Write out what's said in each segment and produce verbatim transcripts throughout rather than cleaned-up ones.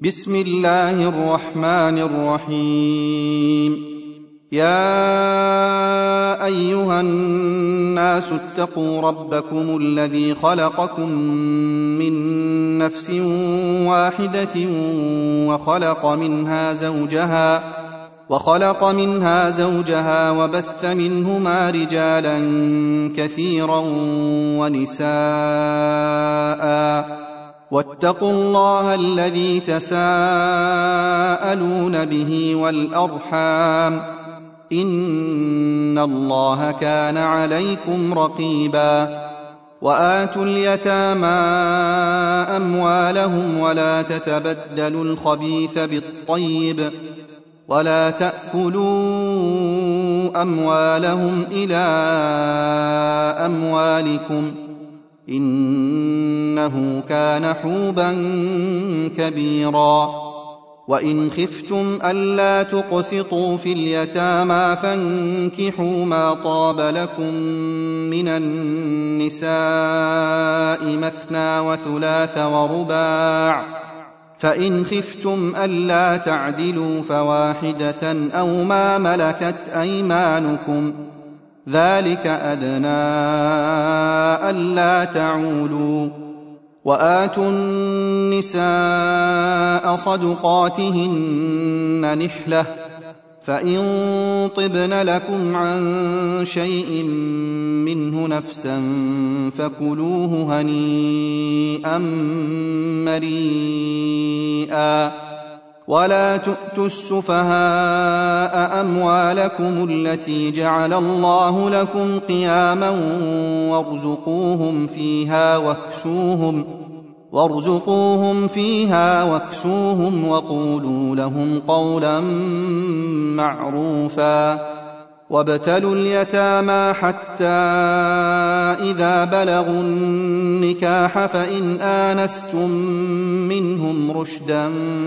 بسم الله الرحمن الرحيم. يا أيها الناس اتقوا ربكم الذي خلقكم من نفس واحدة وخلق منها زوجها وخلق منها زوجها وبث منهما رجالا كثيرا ونساء، واتقوا الله الذي تساءلون به والأرحام، إن الله كان عليكم رقيبا. وآتوا اليتامى أموالهم ولا تتبدلوا الخبيث بالطيب ولا تأكلوا أموالهم إلى أموالكم، إنه كان حوبا كبيرا. وإن خفتم ألا تقسطوا في اليتامى فانكحوا ما طاب لكم من النساء مثنى وثلاث ورباع، فإن خفتم ألا تعدلوا فواحدة أو ما ملكت أيمانكم، ذلك أدنى ألا تعولوا. وآتوا النساء صدقاتهن نحلة، فإن طبن لكم عن شيء منه نفسا فكلوه هنيئا مريئا. ولا تؤتوا السفهاء أموالكم التي جعل الله لكم قياما وارزقوهم فيها واكسوهم وارزقوهم فيها واكسوهم وقولوا لهم قولا معروفا. وابتلوا اليتامى حتى إذا بلغوا النكاح فإن آنستم منهم رشدا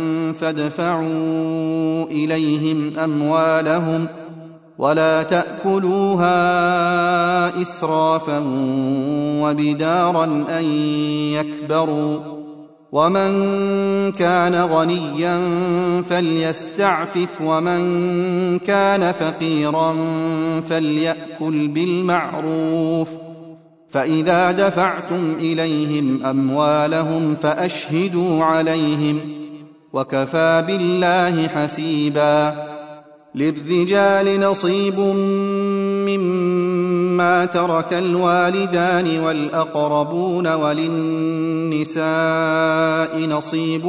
فادفعوا إليهم أموالهم ولا تأكلوها إسرافا وبدارا أن يكبروا. ومن كان غنيا فليستعفف ومن كان فقيرا فليأكل بالمعروف. فإذا دفعتم إليهم أموالهم فأشهدوا عليهم، وكفى بالله حسيبا. للرجال نصيب مما ترك الوالدان والأقربون، وللنساء نصيب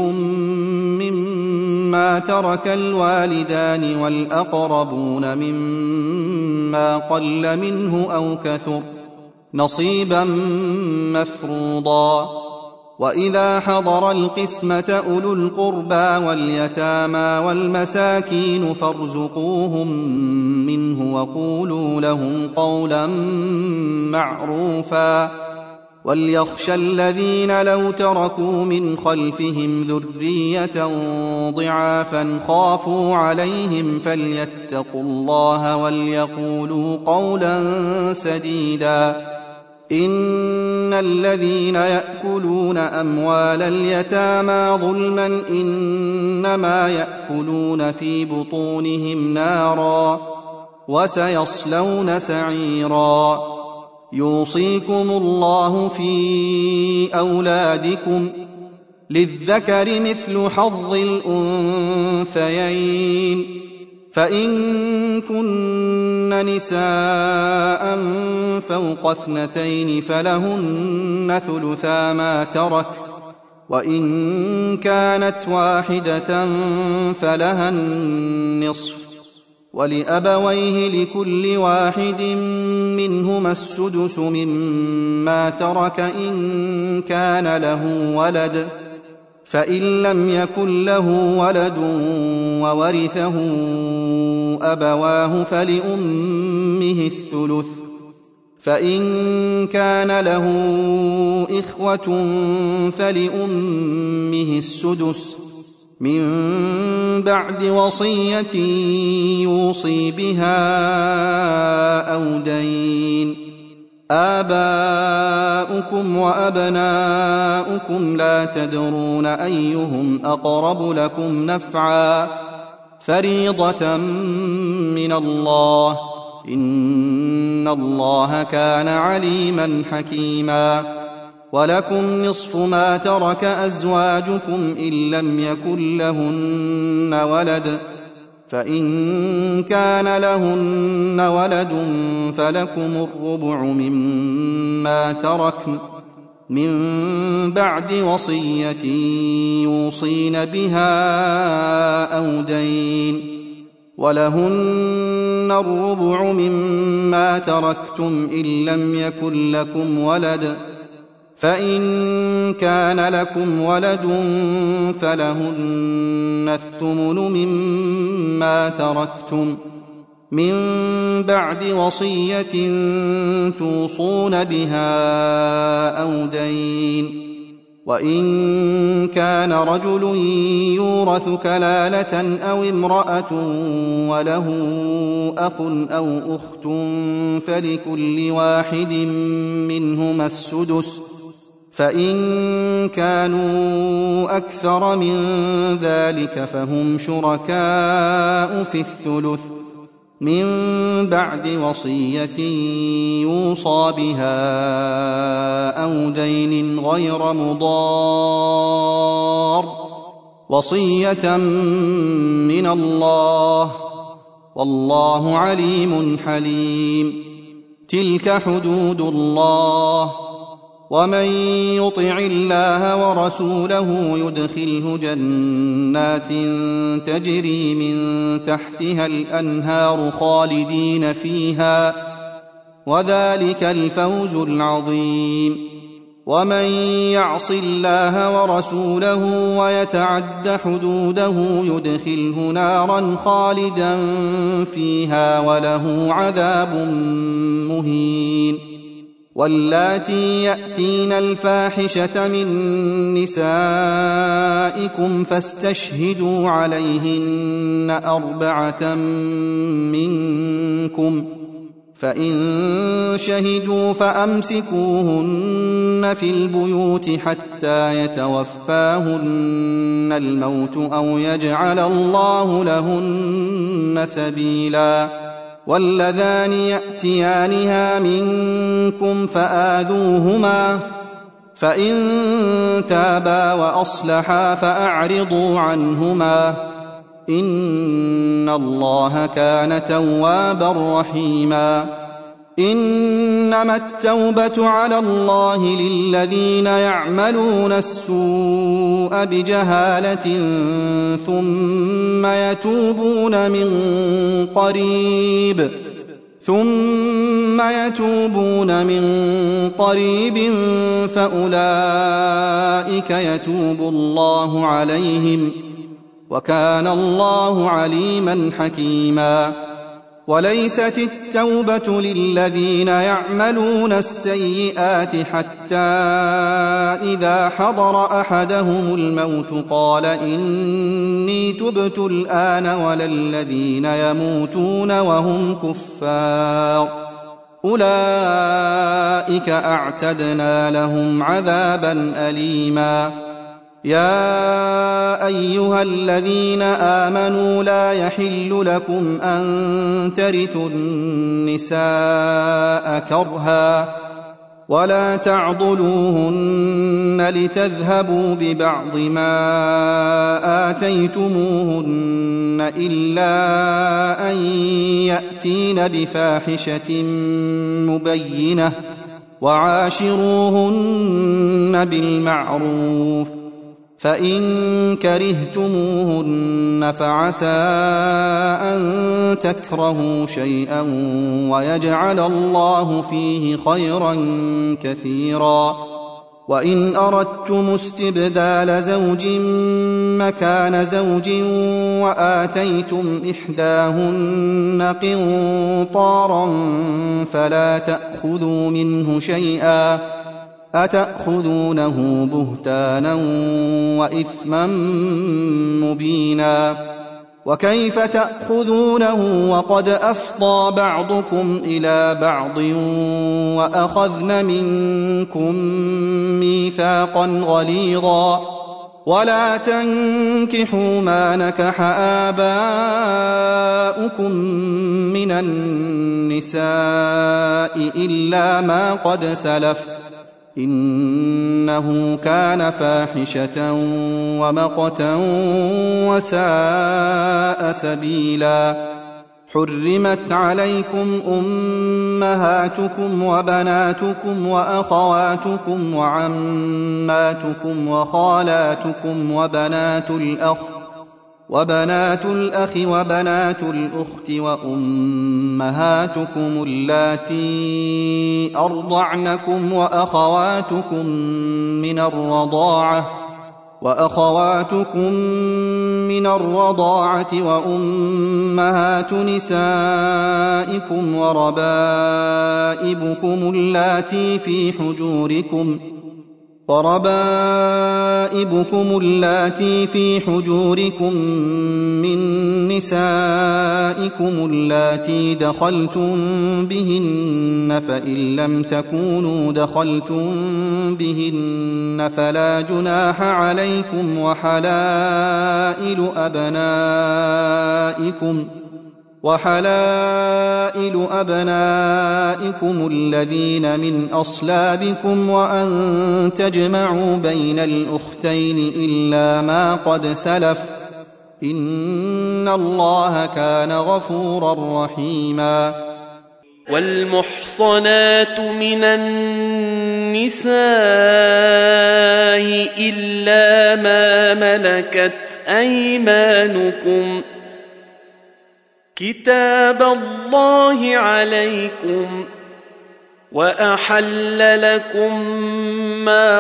مما ترك الوالدان والأقربون مما قل منه أو كثر، نصيبا مفروضا. وإذا حضر القسمة أولو القربى واليتامى والمساكين فارزقوهم منه وقولوا لهم قولا معروفا. وليخشى الذين لو تركوا من خلفهم ذرية ضعافا خافوا عليهم فليتقوا الله وليقولوا قولا سديدا. إن الذين يأكلون أموال اليتامى ظلما إنما يأكلون في بطونهم نارا وسيصلون سعيرا. يوصيكم الله في أولادكم، للذكر مثل حظ الأنثيين، فإن كن نساء فوق اثنتين فلهن ثلثا ما ترك، وإن كانت واحدة فلها النصف، ولأبويه لكل واحد منهما السدس مما ترك إن كان له ولد، فإن لم يكن له ولد وورثه أبواه فلأمه الثلث، فإن كان له إخوة فلأمه السدس من بعد وصية يوصي بها أو دين. آباؤكم وأبناؤكم لا تدرون أيهم أقرب لكم نفعا فريضة من الله إن الله كان عليما حكيما ولكم نصف ما ترك أزواجكم إن لم يكن لهن ولد فإن كان لهن ولد فلكم الربع مما تركن من بعد وصية يوصين بها أو دين ولهن الربع مما تركتم إن لم يكن لكم ولد فإن كان لكم ولد فلهن الثمن مما تركتم من بعد وصية توصون بها أو دين وإن كان رجل يورث كلالة أو امرأة وله أخ أو أخت فلكل واحد منهما السدس فإن كانوا أكثر من ذلك فهم شركاء في الثلث من بعد وصية يوصى بها أو دين غير مضار وصية من الله والله عليم حليم تلك حدود الله ومن يطع الله ورسوله يدخله جنات تجري من تحتها الأنهار خالدين فيها وذلك الفوز العظيم ومن يعص الله ورسوله ويتعد حدوده يدخله نارا خالدا فيها وله عذاب مهين واللاتي يأتين الفاحشة من نسائكم فاستشهدوا عليهن أربعة منكم فإن شهدوا فأمسكوهن في البيوت حتى يتوفاهن الموت أو يجعل الله لهن سبيلا واللذان يأتيانها منكم فآذوهما فإن تابا وأصلحا فأعرضوا عنهما إن الله كان توابا رحيما إنما التوبة على الله للذين يعملون السوء بجهالة ثم يتوبون من قريب ثم يتوبون من قريب فأولئك يتوب الله عليهم وكان الله عليما حكيما وليست التوبة للذين يعملون السيئات حتى إذا حضر أحدهم الموت قال إني تبت الآن ولا الذين يموتون وهم كفار أولئك أعتدنا لهم عذابا أليما يا أيها الذين آمنوا لا يحل لكم أن ترثوا النساء كرها ولا تعضلوهن لتذهبوا ببعض ما آتيتموهن إلا أن يأتين بفاحشة مبينة وعاشروهن بالمعروف فإن كرهتموهن فعسى أن تكرهوا شيئا ويجعل الله فيه خيرا كثيرا وإن أردتم استبدال زوج مكان زوج وآتيتم إحداهن قنطارا فلا تأخذوا منه شيئا أتأخذونه بهتانا وإثما مبينا وكيف تأخذونه وقد أفضى بعضكم إلى بعض وأخذن منكم ميثاقا غليظا ولا تنكحوا ما نكح آباؤكم من النساء إلا ما قد سلف إنه كان فاحشة ومقتا وساء سبيلا. حرمت عليكم أمهاتكم وبناتكم وأخواتكم وعماتكم وخالاتكم وبنات الأخ وبنات الأخ وبنات الأخت وأمهاتكم اللاتي أرضعنكم وأخواتكم من الرضاعة وأخواتكم من الرضاعة وأمهات نسائكم وربائبكم اللاتي في حجوركم وربائبكم اللاتي في حجوركم من نسائكم اللاتي دخلتم بهن فإن لم تكونوا دخلتم بهن فلا جناح عليكم وحلائل أبنائكم وحلائل أبنائكم الذين من أصلابكم وأن تجمعوا بين الأختين إلا ما قد سلف إن الله كان غفورا رحيما. والمحصنات من النساء إلا ما ملكت أيمانكم كتاب الله عليكم وأحل لكم ما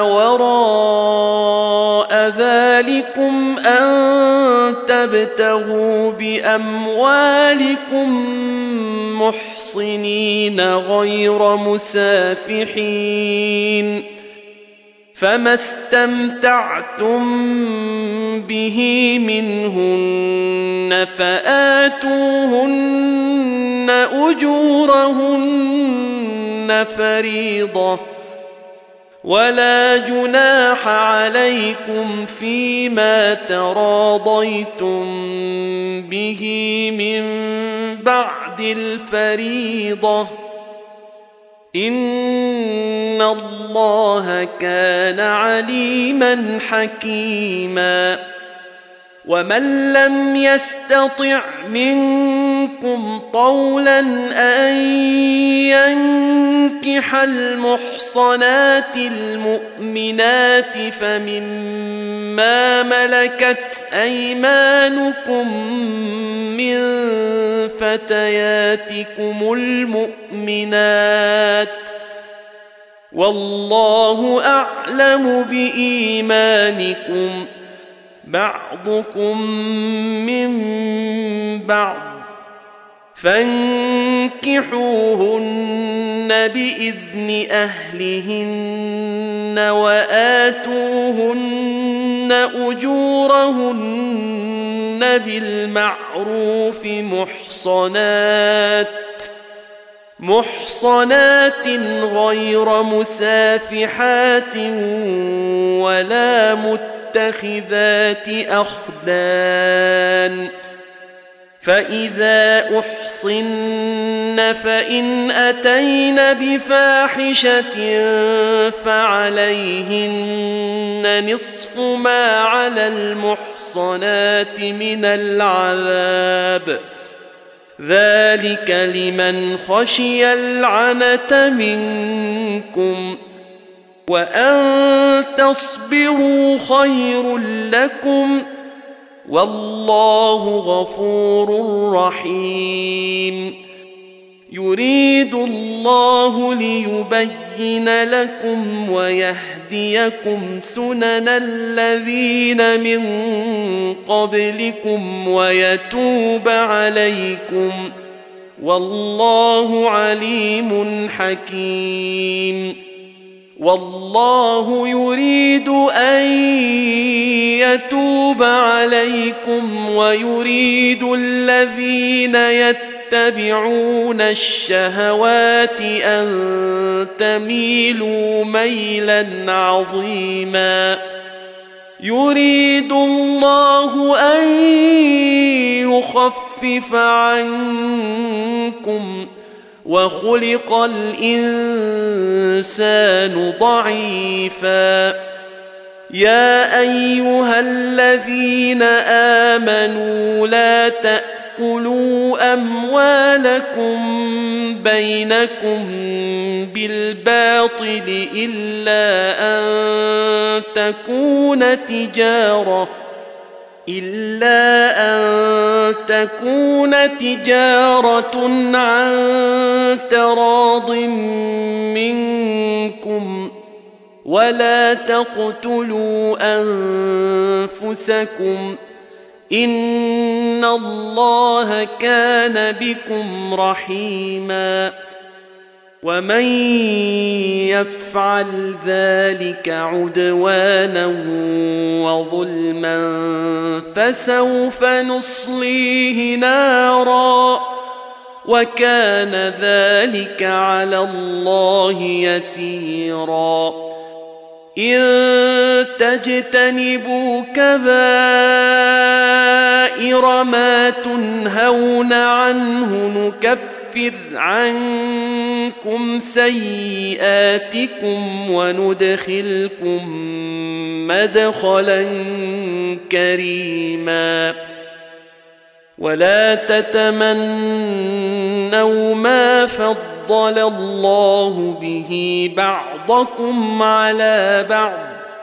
وراء ذلكم أن تبتغوا بأموالكم محصنين غير مسافحين فما استمتعتم به منهن فآتوهن أجورهن فريضة ولا جناح عليكم فيما تراضيتم به من بعد الفريضة إن الله كان عليما حكيما. ومن لم يستطع منكم طولا أن ينكح المحصنات المؤمنات فمما ملكت أيمانكم من فتياتكم المؤمنات والله أعلم بإيمانكم بعضكم من بعض فانكحوهن بإذن أهلهن وآتوهن أجورهن بالمعروف محصنات محصنات غير مسافحات ولا متخذات أخدان فإذا أحصن فإن أتين بفاحشة فعليهن نصف ما على المحصنات من العذاب ذلك لمن خشي العنة منكم وأن تصبروا خير لكم والله غفور رحيم. يريد الله ليبين لكم ويهديكم سنن الذين من قبلكم ويتوب عليكم والله عليم حكيم. والله يريد أن يتوب عليكم ويريد الذين يتبعون الشهوات أن تميلوا ميلا عظيما يريد الله أن يخفف عنكم وخلق الإنسان ضعيفا يا أيها الذين آمنوا لا تأكلوا أموالكم بينكم بالباطل إلا أن تكون تجارة إلا أن تكون تجارة عن تراض منكم ولا تقتلوا أنفسكم إن الله كان بكم رحيما ومن يفعل ذلك عدوانا وظلما فسوف نصليه نارا وكان ذلك على الله يسيرا إن تجتنبوا كبائر ما تنهون عنه نكفر عنكم سيئاتكم وندخلكم مدخلا كريما ولا تتمنوا ما فضل الله به بعضكم على بعض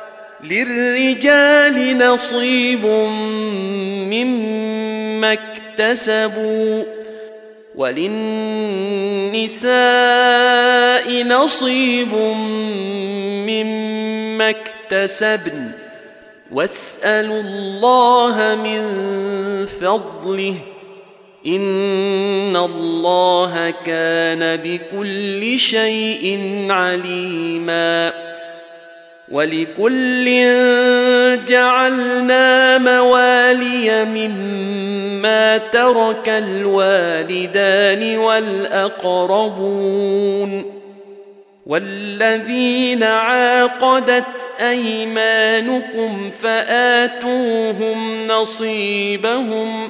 للرجال نصيب مما اكتسبوا وللنساء نصيب مما اكتسبن واسألوا الله من فضله إن الله كان بكل شيء عليما ولكل جعلنا موالي مما ترك الوالدان والأقربون والذين عاقدت أيمانكم فآتوهم نصيبهم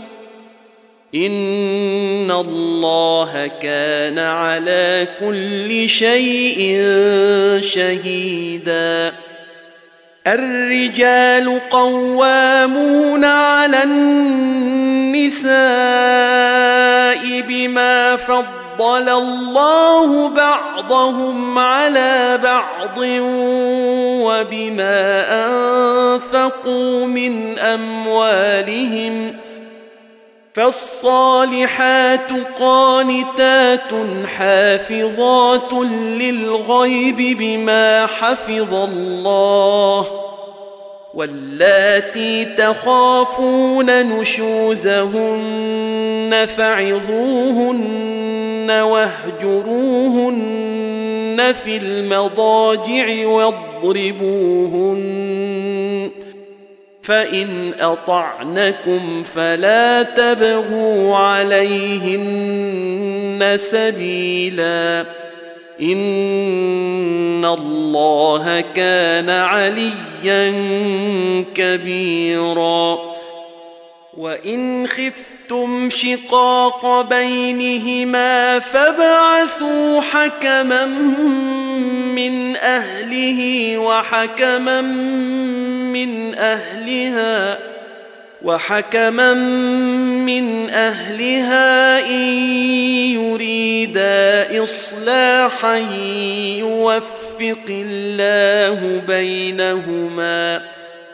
إن الله كان على كل شيء شهيدا الرجال قوامون على النساء بما فضل الله بعضهم على بعض وبما أنفقوا من أموالهم فالصالحات قانتات حافظات للغيب بما حفظ الله واللاتي تخافون نشوزهن فعظوهن واهجروهن في المضاجع واضربوهن فإن أطعنكم فلا تبغوا عليهن سبيلا إن الله كان عليا كبيرا وإن خفتم شقاق بينهما فابعثوا حكما من أهله وحكما من أهلها وحكما من أهلها إن يريدا إصلاحا يوفق الله بينهما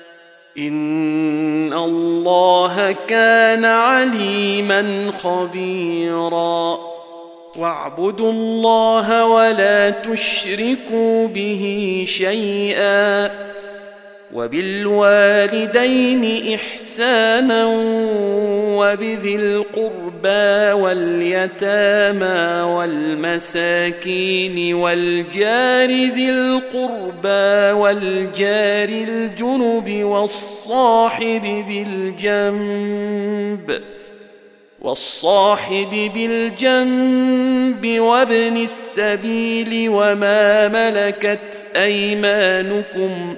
إن الله كان عليما خبيرا واعبدوا الله ولا تشركوا به شيئا وبالوالدين إحسانا وبذي القربى واليتامى والمساكين والجار ذي القربى والجار الجنب والصاحب بالجنب والصاحب بالجنب وابن السبيل وما ملكت أيمانكم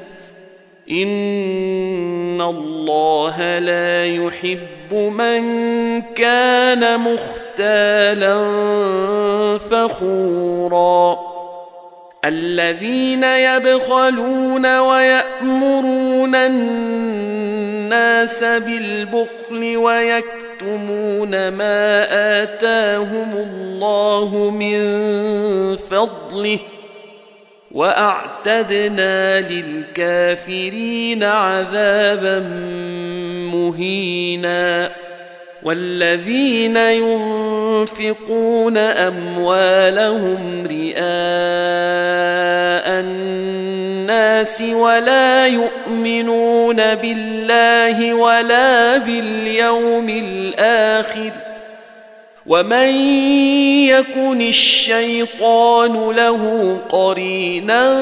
إن الله لا يحب من كان مختالا فخورا الذين يبخلون ويأمرون الناس بالبخل ويكتمون ما آتاهم الله من فضله وأعتدنا للكافرين عذابا مهينا والذين ينفقون أموالهم رئاء الناس ولا يؤمنون بالله ولا باليوم الآخر ومن يكن الشيطان له قرينا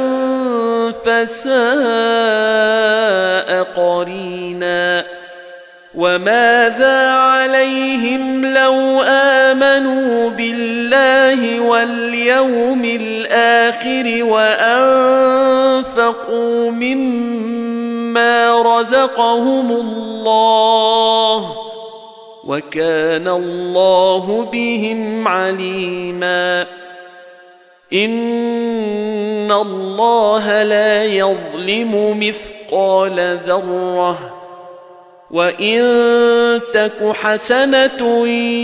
فساء قرينا وماذا عليهم لو آمنوا بالله واليوم الآخر وأنفقوا مما رزقهم الله وكان الله بهم عليما إن الله لا يظلم مثقال ذرة وإن تك حسنة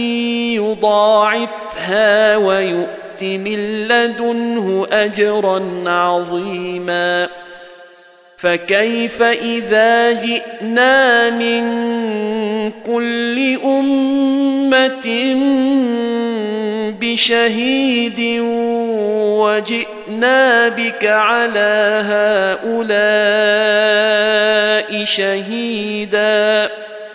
يضاعفها ويؤت من لدنه أجرا عظيما فكيف إذا جئنا من كل أمة بشهيد وجئنا بك على هؤلاء شهيدا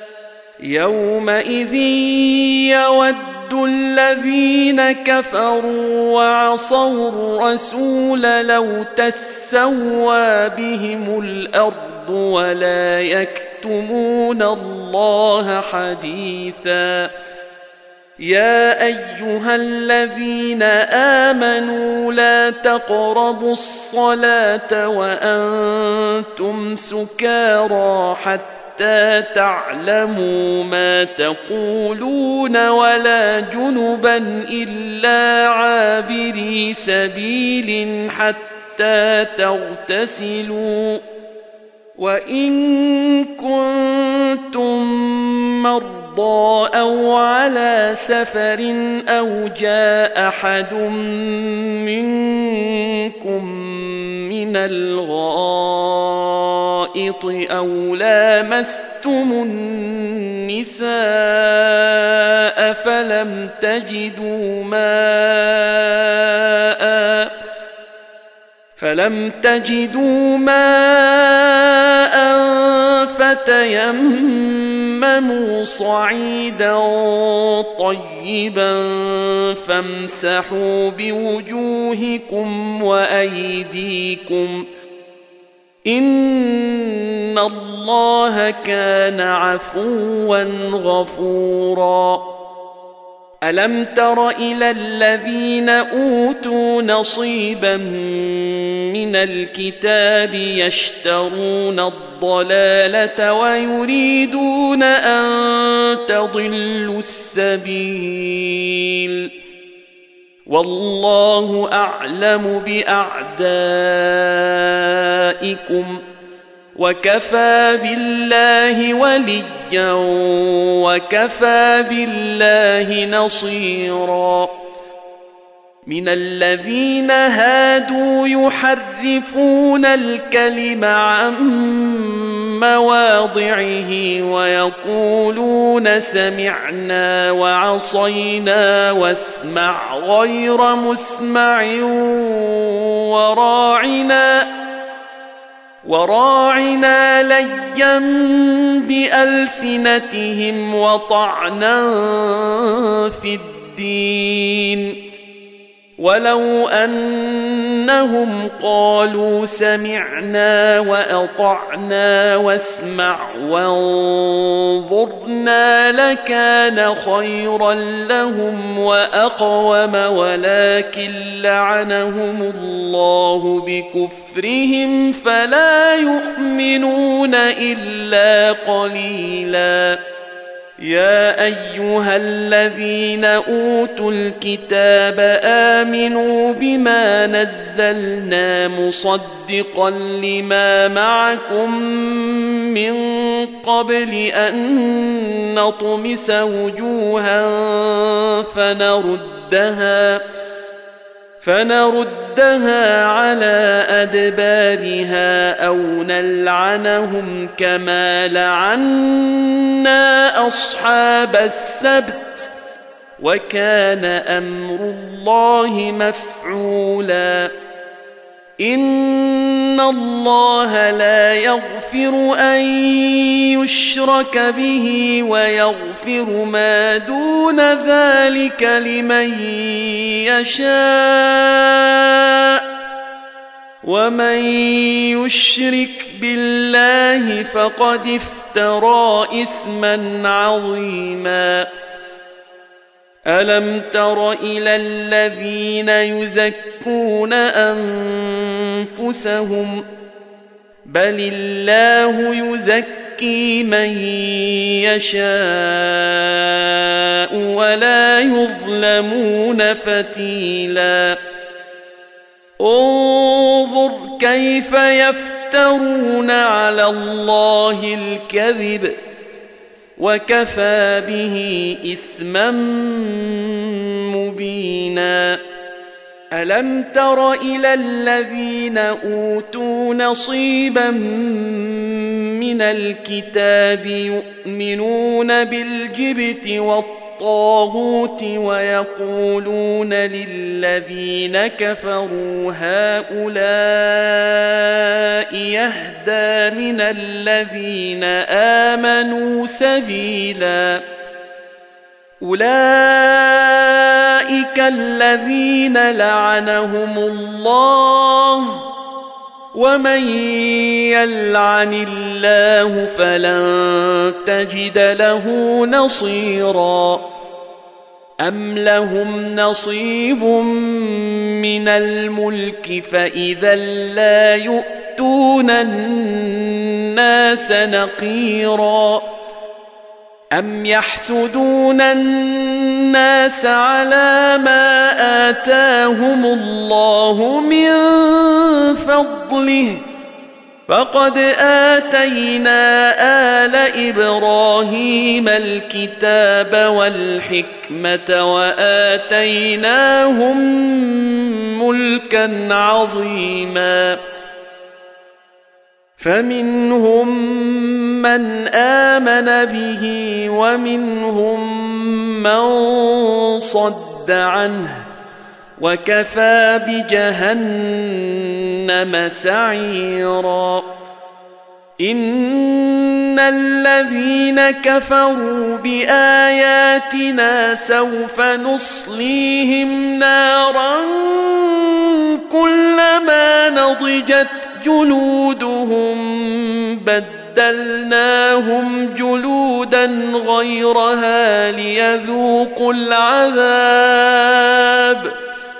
يومئذ يود الذين كفروا وعصوا الرسول لو تسوى بهم الأرض ولا يكتمون الله حديثا يا أيها الذين آمنوا لا تقربوا الصلاة وأنتم سكارى حتى تعلموا ما تقولون ولا جنبا إلا عابري سبيل حتى تغتسلوا وإن كنتم مرضى أو على سفر أو جاء أحد منكم من الغائط أو لامستم النساء فلم تجدوا ماء فلم تجدوا ماء فتيمموا صعيدا طيبا فامسحوا بوجوهكم وأيديكم إن الله كان عفوا غفورا ألم تر إلى الذين أوتوا نصيبا من الكتاب يشترون الضلالة ويريدون أن تضلوا السبيل والله أعلم بأعدائكم وكفى بالله وليا وكفى بالله نصيرا من الذين هادوا يحرفون الكلم عن مواضعه ويقولون سمعنا وعصينا واسمع غير مسمع وراعنا وراعنا ليا بألسنتهم وطعنا في الدين ولو أنهم قالوا سمعنا وأطعنا واسمع وانظرنا لكان خيرا لهم وأقوم ولكن لعنهم الله بكفرهم فلا يؤمنون إلا قليلا يا أيها الذين أوتوا الكتاب آمنوا بما نزلنا مصدقا لما معكم من قبل أن نطمس وجوها فنردها فنردها على أدبارها أو نلعنهم كما لعنا أصحاب السبت وكان أمر الله مفعولا إن الله لا يغفر أن يشرك به ويغفر ما دون ذلك لمن يشاء ومن يشرك بالله فقد افترى إثما عظيما ألم تر إلى الذين يزكون أنفسهم بل الله يزكي من يشاء ولا يظلمون فتيلا انظر كيف يفترون على الله الكذب وكفى به إثما مبينا ألم تر إلى الذين أوتوا نصيبا من الكتاب يؤمنون بالجبت والطاغوت ويقولون للذين كفروا هؤلاء يهدى من الذين آمنوا سبيلا أولئك الذين لعنهم الله ومن يلعن الله فلن تجد له نصيرا أم لهم نصيب من الملك فإذا لا يؤتون الناس نقيرا أم يحسدون الناس على ما آتاهم الله من فضله فقد آتينا آل إبراهيم الكتاب والحكمة وآتيناهم ملكا عظيما فمنهم من آمن به ومنهم من صد عنه وكفى بجهنم سعيرا إن الذين كفروا بآياتنا سوف نصليهم نارا كلما نضجت جلودهم بدلناهم جلودا غيرها ليذوقوا العذاب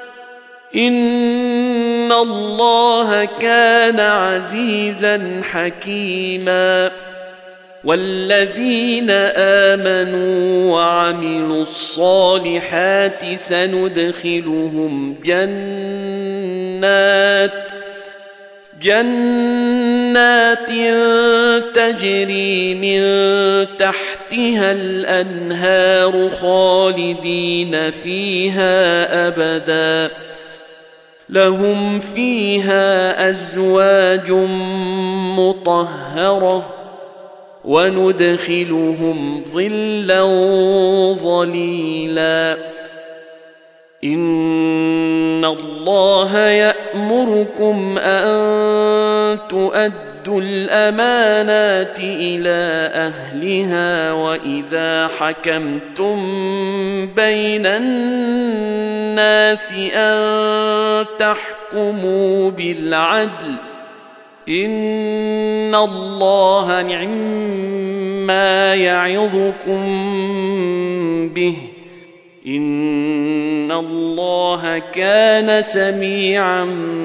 إن الله كان عزيزا حكيما والذين آمنوا وعملوا الصالحات سندخلهم جنات جنات تجري من تحتها الأنهار خالدين فيها أبدا لهم فيها أزواج مطهرة وندخلهم ظلا ظليلا إن الله يأمركم أن تؤدوا وأدوا الأمانات إلى أهلها وإذا حكمتم بين الناس أن تحكموا بالعدل إن الله نعما يعظكم به إن الله كان سميعا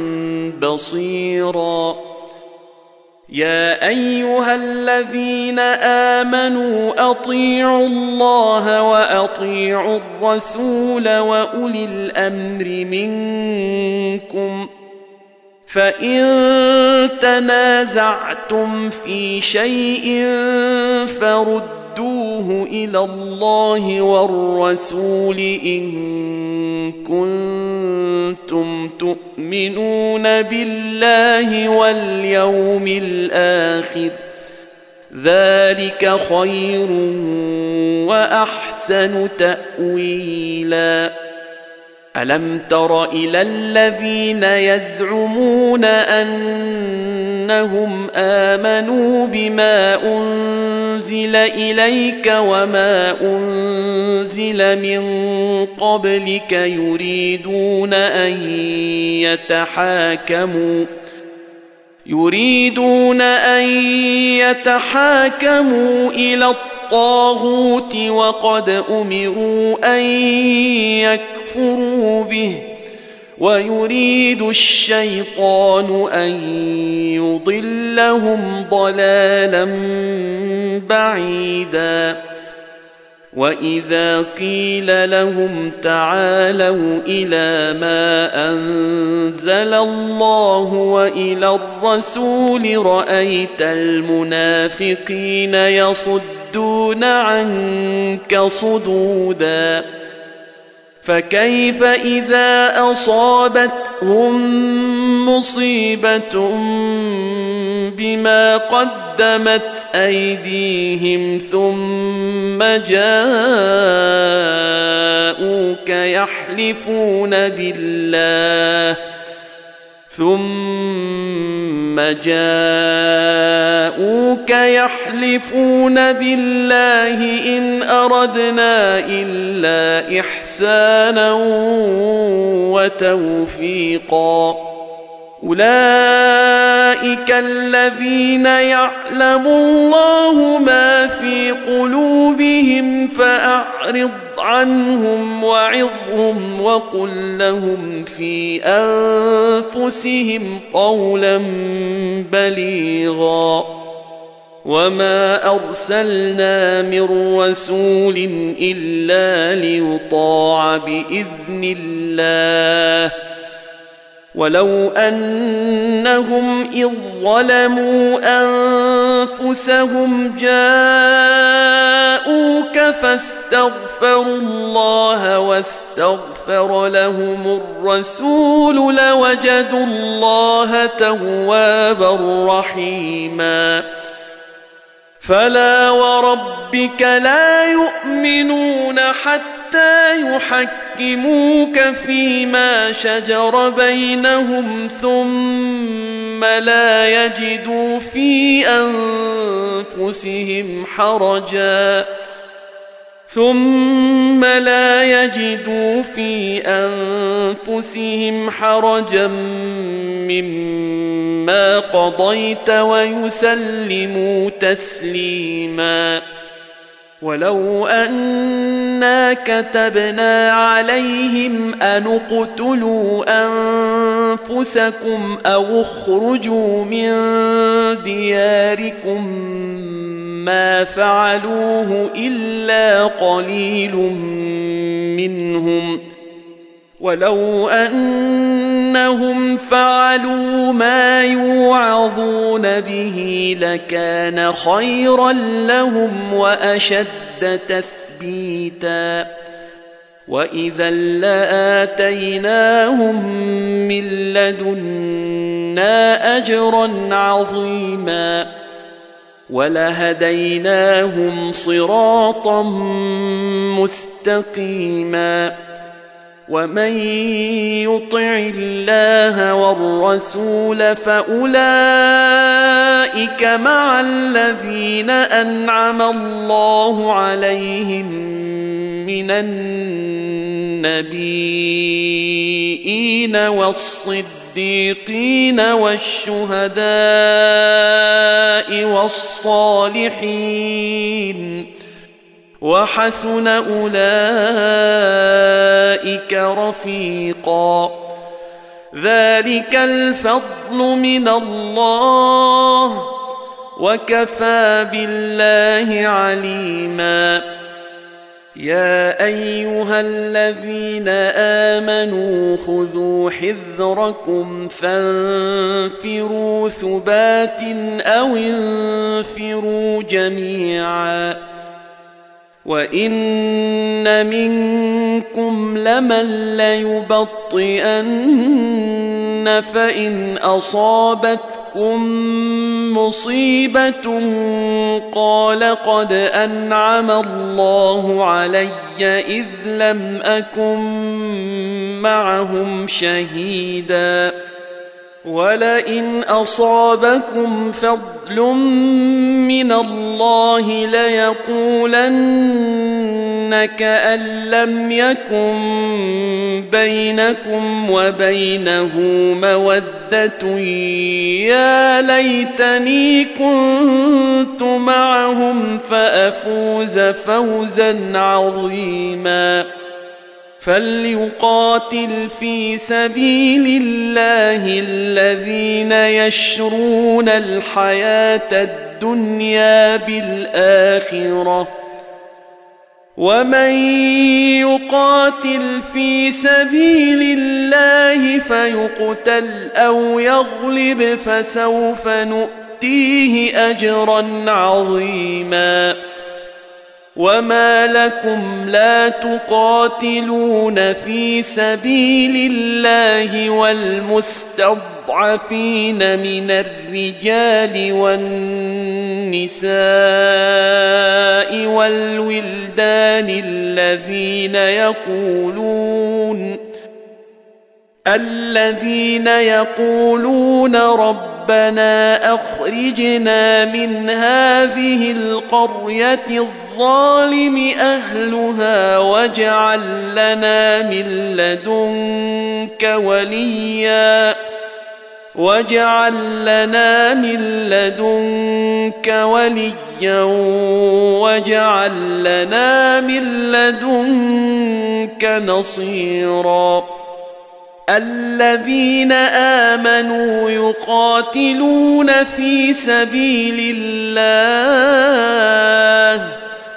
بصيرا يا أيها الذين آمنوا أطيعوا الله وأطيعوا الرسول وأولي الأمر منكم فإن تنازعتم في شيء فردوه إلى الله والرسول إن كنتم تؤمنون بالله واليوم الآخر ذلك خير وأحسن تأويلا ألم تر إلى الذين يزعمون أنهم آمنوا بما أنزل إليك وما أنزل من قبلك يريدون أن يتحاكموا يريدون أن يتحاكموا إلى الطاغوت وقد أمروا أن يكفروا به ويريد الشيطان أن يضلهم ضلالا بعيدا وإذا قيل لهم تعالوا إلى ما أنزل الله وإلى الرسول رأيت المنافقين يصدون عنك صدودا فكيف إذا أصابتهم مصيبة بما قدمت أيديهم ثم جاءوك يحلفون بالله ثم جاءوك يحلفون بالله إن أردنا إلا إحسانا وتوفيقا أولئك الذين يعلم الله ما في قلوبهم فأعرض عنهم وعظهم وقل لهم في أنفسهم قولا بليغا وما أرسلنا من رسول إلا ليطاع بإذن الله ولو أنهم إذ ظلموا أنفسهم جاءوك فاستغفروا الله واستغفر لهم الرسول لوجدوا الله توابا رحيما فلا وربك لا يؤمنون حتى يحكموك فيما شجر بينهم ثم لا يجدوا في أنفسهم حرجا ثم لا يجدوا في أنفسهم حرجا مما قضيت ويسلموا تسليما ولو أنا كتبنا عليهم أن اقتلوا أنفسكم أو اخرجوا من دياركم ما فعلوه إلا قليل منهم ولو أنهم فعلوا ما يوعظون به لكان خيرا لهم وأشد تثبيتا وإذا لآتيناهم من لدنا أجرا عظيما ولهديناهم صراطا مستقيما ومن يطع الله والرسول فأولئك مع الذين أنعم الله عليهم من النبيين والصديقين والشهداء والصالحين وحسن أولئك رفيقا ذلك الفضل من الله وكفى بالله عليما يا أيها الذين آمنوا خذوا حذركم فانفروا ثبات أو انفروا جميعا وإن منكم لمن ليبطئن فإن أصابتكم مصيبة قال قد أنعم الله علي إذ لم أكن معهم شهيدا ولئن أصابكم فضل من الله ليقولن كأن لم يكن بينكم وبينه مودة يا ليتني كنت معهم فأفوز فوزا عظيما فليقاتل في سبيل الله الذين يشرون الحياة الدنيا بالآخرة ومن يقاتل في سبيل الله فيقتل أو يغلب فسوف نؤتيه أجرا عظيما وما لكم لا تقاتلون في سبيل الله والمستضعفين من الرجال والنساء والولدان الذين يقولون الذين يقولون ربنا أخرجنا من هذه القرية الظالم أهلها واجعل لنا من لدنك وليا واجعل لنا من لدنك وليا واجعل لنا من لدنك نصيرا الذين آمنوا يقاتلون في سبيل الله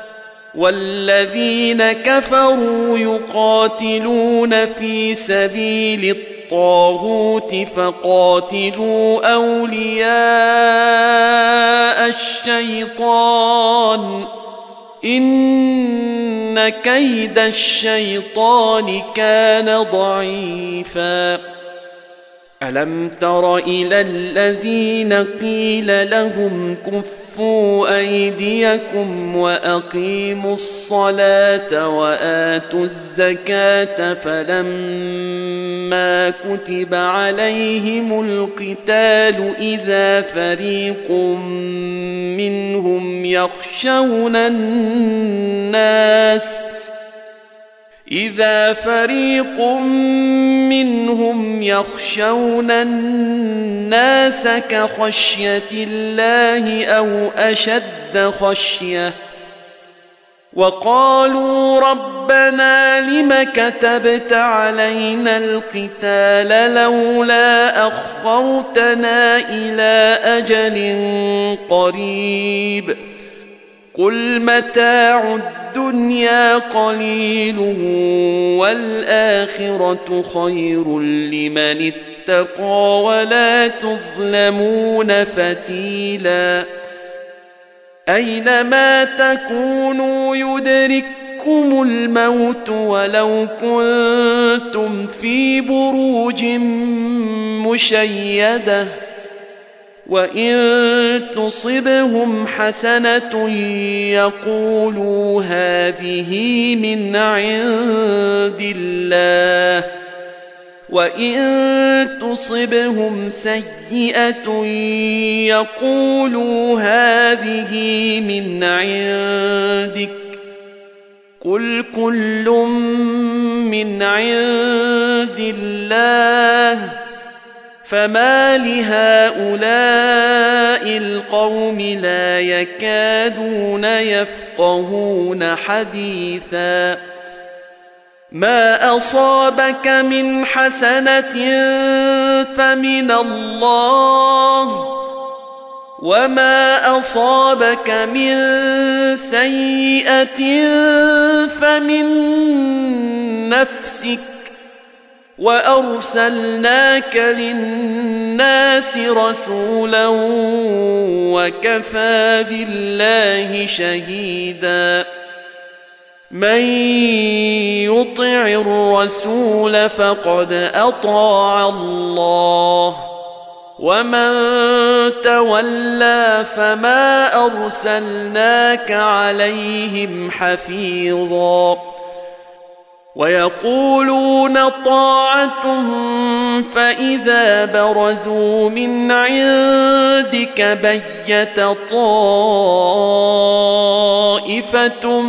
والذين كفروا يقاتلون في سبيل الطاغوت فقاتلوا أولياء الشيطان إن كيد الشيطان كان ضعيفا ألم تر إلى الذين قيل لهم كفوا أيديكم وأقيموا الصلاة وآتوا الزكاة فلما كتب عليهم القتال إذا فريق منهم يخشون الناس إذا فريق منهم يخشون الناس كخشية الله أو أشد خشية وقالوا ربنا لم كتبت علينا القتال لولا أخرتنا إلى أجل قريب قل متاع الدنيا قليل والآخرة خير لمن اتقى ولا تظلمون فتيلا أينما تكونوا يدرككم الموت ولو كنتم في بروج مشيدة وإن تصبهم حسنة يقولوا هذه من عند الله، وإن تصبهم سيئة يقولوا هذه من عندك، قل كل من عند الله، فما لهؤلاء القوم لا يكادون يفقهون حديثا. ما أصابك من حسنة فمن الله، وما أصابك من سيئة فمن نفسك، وأرسلناك للناس رسولا وكفى بالله شهيدا. من يطع الرسول فقد أطاع الله، ومن تولى فما أرسلناك عليهم حفيظا. ويقولون طاعة فإذا برزوا من عندك بيت طائفة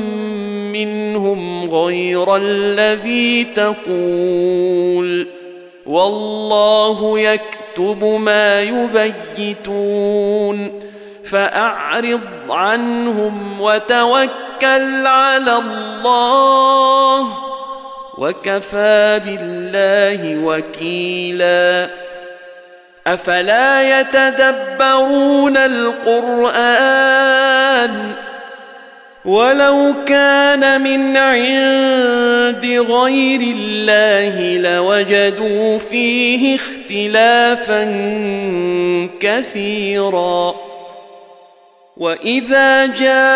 منهم غير الذي تقول، والله يكتب ما يبيتون، فأعرض عنهم وتوكل على الله، وكفى بالله وكيلا. أفلا يتدبرون القرآن ولو كان من عند غير الله لوجدوا فيه اختلافا كثيرا. وإذا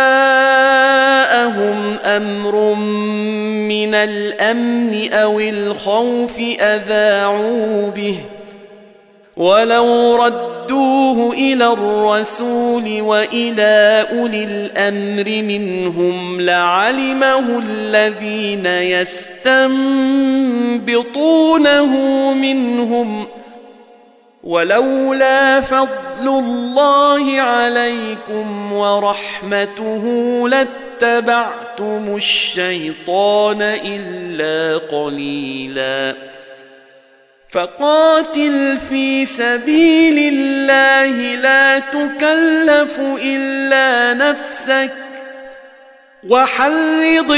جاءهم أمر من الأمن أو الخوف أذاعوا به، ولو ردوه إلى الرسول وإلى أولي الأمر منهم لعلمه الذين يستنبطونه منهم، ولولا فضل الله عليكم ورحمته لاتبعتم الشيطان إلا قليلا. فقاتل في سبيل الله لا تكلف إلا نفسك، وحرض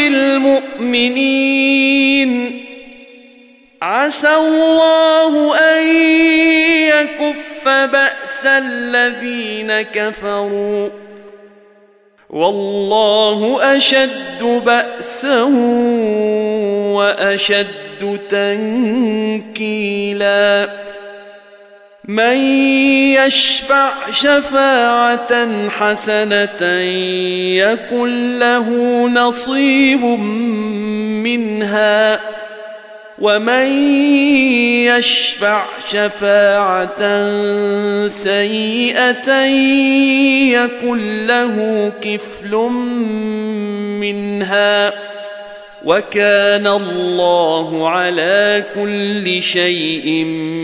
المؤمنين، عسى الله أن يكف بأس الذين كفروا، والله أشد بأسا وأشد تنكيلا. من يشفع شفاعة حسنة يكن له نصيب منها، ومن يشفع شفاعة سيئة يكن له كفل منها، وكان الله على كل شيء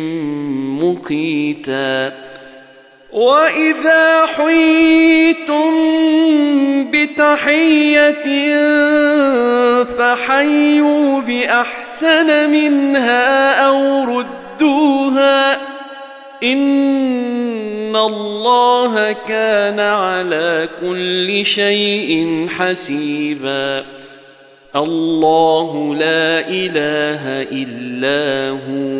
مقيتا. وإذا حييتم بتحية فحيوا بأحسن منها أو ردوها، إن الله كان على كل شيء حسيبا. الله لا إله إلا هو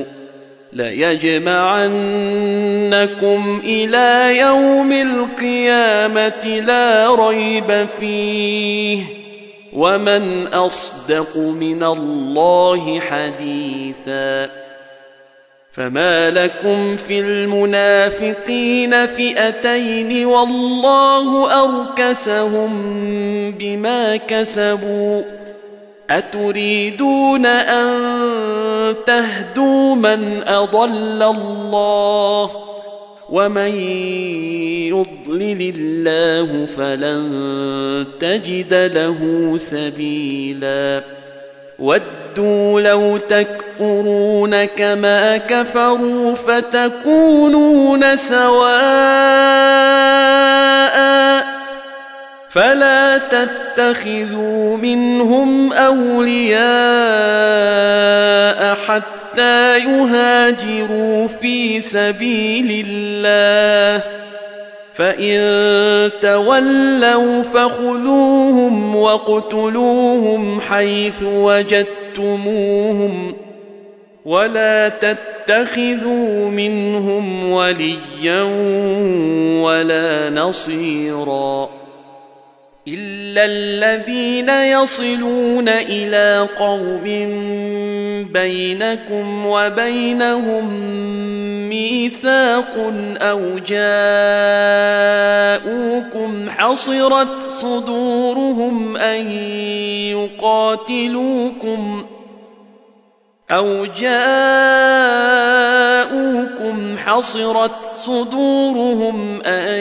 ليجمعنكم إلى يوم القيامة لا ريب فيه، ومن أصدق من الله حديثا. فما لكم في المنافقين فئتين والله أركسهم بما كسبوا، أتريدون أن تهدوا من أضل الله، ومن يضلل الله فلن تجد له سبيلا ودوا لو تكفرون كما كفروا فتكونون سواء فلا تتخذوا منهم أولياء حتى يهاجروا في سبيل الله فإن تولوا فخذوهم واقتلوهم حيث وجدتموهم ولا تتخذوا منهم وليا ولا نصيرا إلا الذين يصلون إلى قوم بينكم وبينهم ميثاق أو جاءوكم حصرت صدورهم أن يقاتلوكم أو جاءوكم حصرت صدورهم أن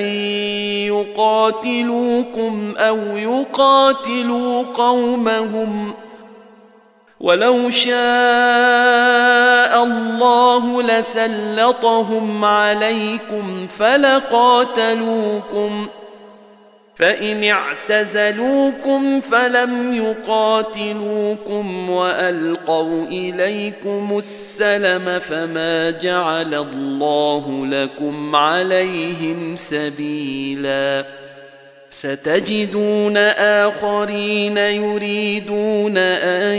يقاتلوكم أو يقاتلوا قومهم ولو شاء الله لسلطهم عليكم فلقاتلوكم فإن اعتزلوكم فلم يقاتلوكم وألقوا إليكم السلم فما جعل الله لكم عليهم سبيلا ستجدون آخرين يريدون أن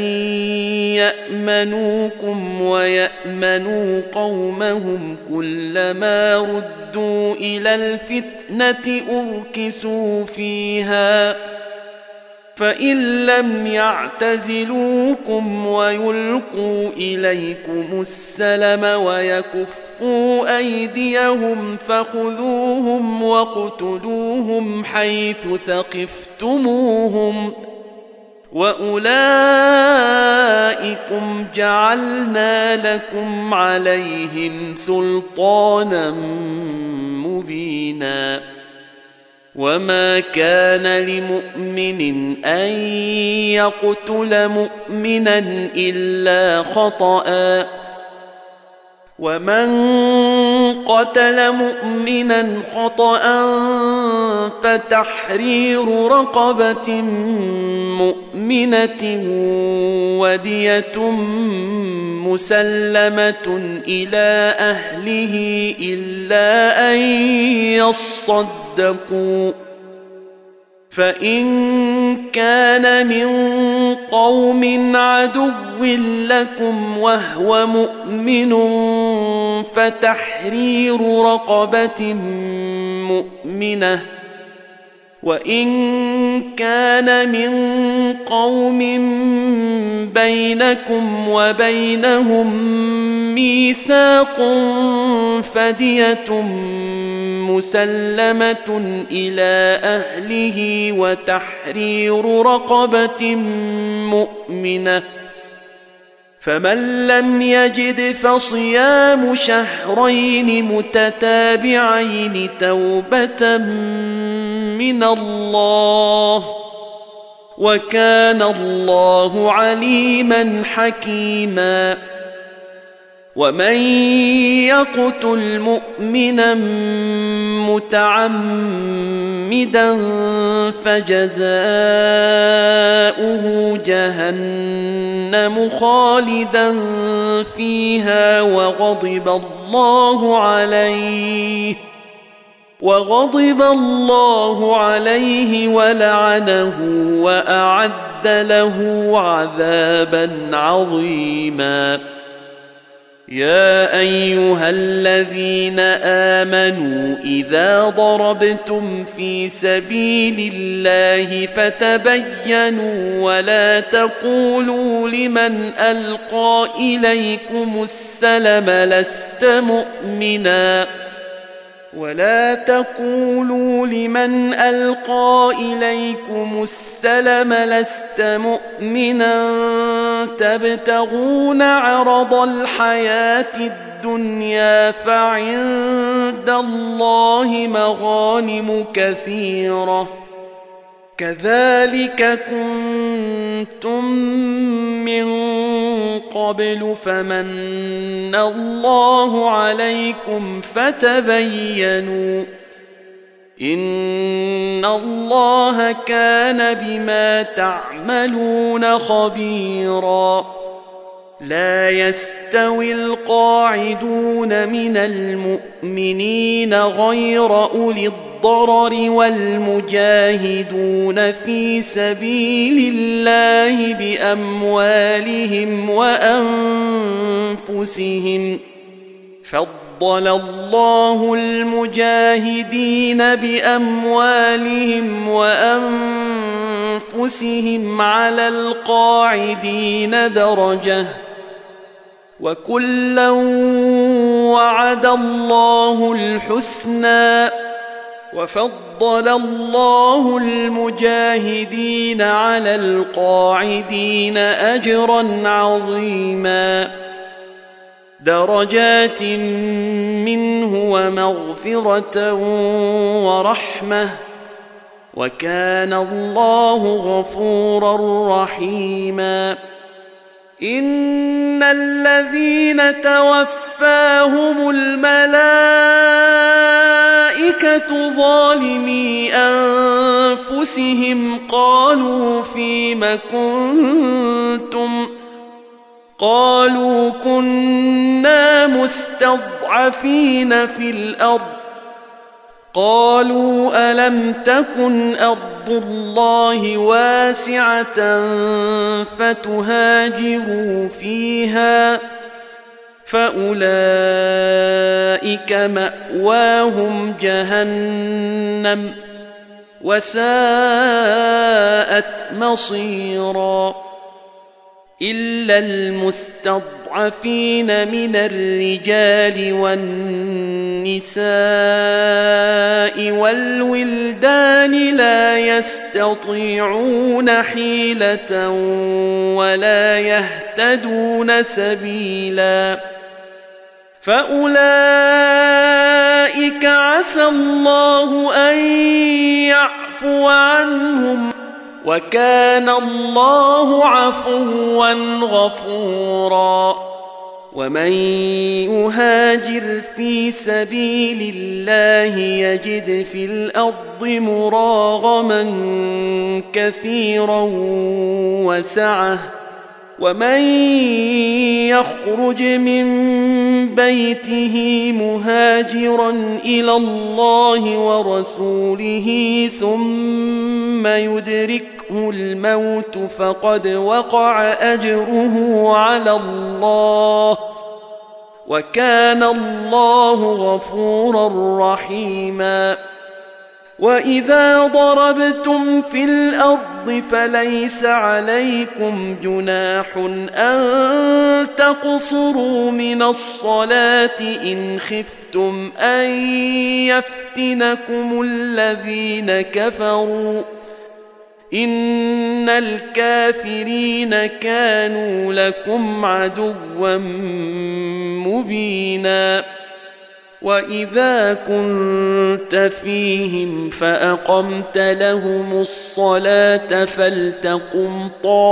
يأمنوكم ويأمنوا قومهم كلما ردوا إلى الفتنة أركسوا فيها فإن لم يعتزلوكم ويلقوا إليكم السلم ويكفوا أيديهم فخذوهم واقتلوهم حيث ثقفتموهم وأولئكم جعلنا لكم عليهم سلطانا مبينا وما كان لمؤمن أن يقتل مؤمنا إلا خطأ ومن قتل مؤمنا خطأ فتحرير رقبة مؤمنة ودية مسلمة إلى أهله إلا أن يصدقوا فإن كان من قوم عدو لكم وهو مؤمن فتحرير رقبة مؤمنة وإن كان من قوم بينكم وبينهم ميثاق فدية مسلمة إلى أهله وتحرير رقبة مؤمنة فمن لم يجد فصيام شهرين متتابعين توبة من الله وكان الله عليما حكيما ومن يقتل مؤمنا متعمدا فجزاؤه جهنم خالدا فيها وغضب الله عليه وغضب الله عليه ولعنه وأعد له عذابا عظيما يا أيها الذين آمنوا إذا ضربتم في سبيل الله فتبينوا ولا تقولوا لمن ألقى إليكم السلم لست مؤمنا ولا تقولوا لمن ألقى إليكم السلم لست مؤمنا تبتغون عرض الحياة الدنيا فعند عند الله مغانم كثيرة كذلك كنتم من قبل فمن الله عليكم فتبينوا إن الله كان بما تعملون خبيرا لا يستوي القاعدون من المؤمنين غير أولي الضرر والمجاهدون في سبيل الله بأموالهم وأنفسهم فضل الله المجاهدين بأموالهم وأنفسهم على القاعدين درجة وكلا وعد الله الحسنى وفضل الله المجاهدين على القاعدين أجرا عظيما درجات منه ومغفرة ورحمة وكان الله غفورا رحيما إن الذين توفاهم الملائكة ظالمي أنفسهم قالوا فيم كنتم قالوا كنا مستضعفين في الأرض قالوا ألم تكن أرض الله واسعة فتهاجروا فيها فأولئك مأواهم جهنم وساءت مصيرا إلا المستضعفين من الرجال والنساء والولدان لا يستطيعون حيلة ولا يهتدون سبيلا فأولئك عسى الله أن يعفو عنهم وكان الله عفوا غفورا ومن يهاجر في سبيل الله يجد في الأرض مراغما كثيرا وسعة ومن يخرج من بيته مهاجرا إلى الله ورسوله ثم يدركه الموت فقد وقع أجره على الله وكان الله غفورا رحيما وإذا ضربتم في الأرض فليس عليكم جناح أن تقصروا من الصلاة إن خفتم أن يفتنكم الذين كفروا إن الكافرين كانوا لكم عدوا مبينا وإذا كنت فيهم فأقمت لهم الصلاة فلتقم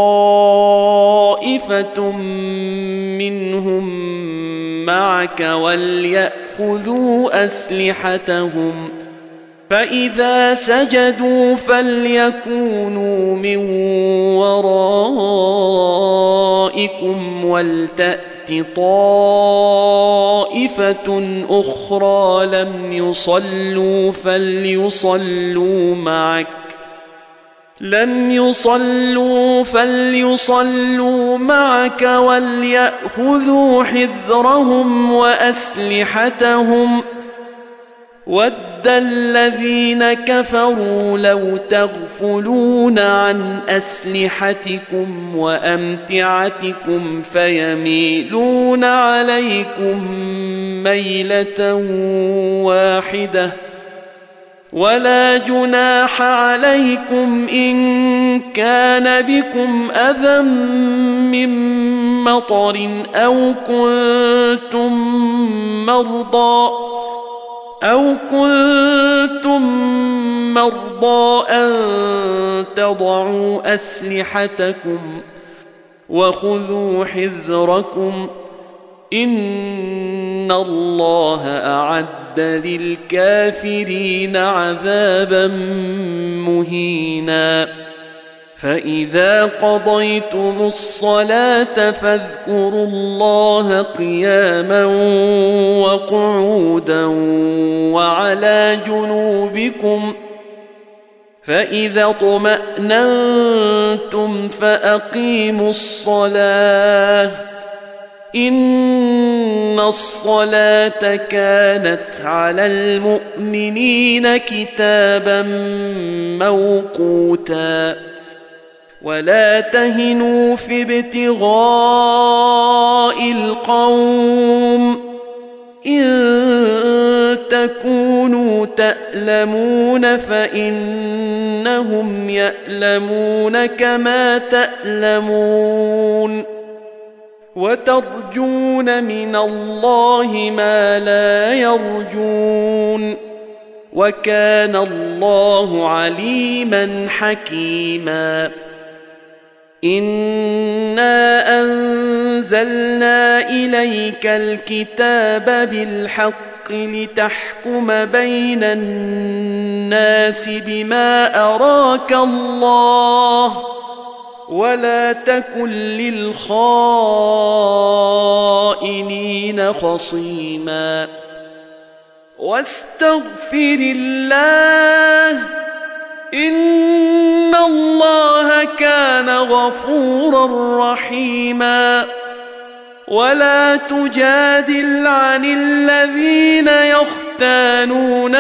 طائفة منهم معك وليأخذوا أسلحتهم فإذا سجدوا فليكونوا من ورائكم ولتأت طائفة أخرى لم يصلوا فليصلوا معك لم يصلوا فليصلوا معك وليأخذوا حذرهم وأسلحتهم ود الذين كفروا لو تغفلون عن أسلحتكم وأمتعتكم فيميلون عليكم ميلة واحدة ولا جناح عليكم إن كان بكم أذى من مطر أو كنتم مرضى أو كنتم مرضى أن تضعوا أسلحتكم وخذوا حذركم إن الله أعد للكافرين عذابا مهينا فإذا قضيتم الصلاة فاذكروا الله قياما وقعودا وعلى جنوبكم فإذا اطمأننتم فأقيموا الصلاة إن الصلاة كانت على المؤمنين كتابا موقوتا ولا تهنوا في ابتغاء القوم إن تكونوا تألمون فإنهم يألمون كما تألمون وترجون من الله ما لا يرجون وكان الله عليما حكيما إنا أنزلنا إليك الكتاب بالحق لتحكم بين الناس بما أراك الله ولا تكن للخائنين خصيما واستغفر الله إن الله كان غفورا رحيما ولا تجادل عن الذين يختانون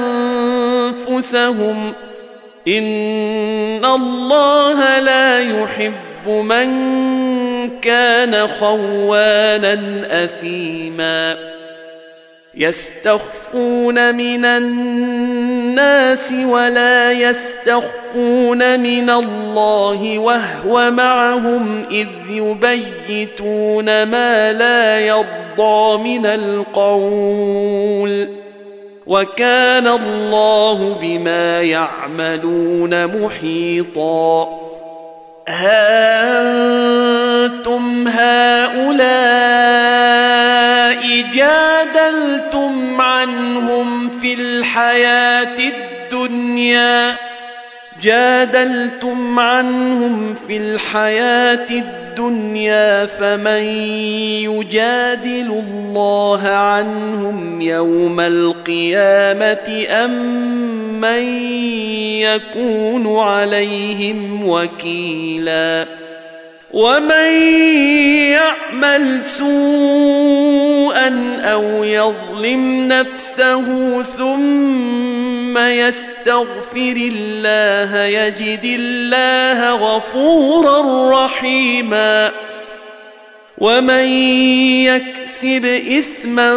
أنفسهم إن الله لا يحب من كان خوانا أثيما يستخفون من الناس ولا يستخفون من الله وهو معهم إذ يبيتون ما لا يرضى من القول وكان الله بما يعملون محيطا ها أنتم هؤلاء جادلتم عنهم في الحياة الدنيا جادلتم عنهم في الحياة الدنيا فمن يجادل الله عنهم يوم القيامة أم من يكون عليهم وكيلا ومن يعمل سوءا أو يظلم نفسه ثم يستغفر الله يجد الله غفورا رحيما ومن يكسب إثما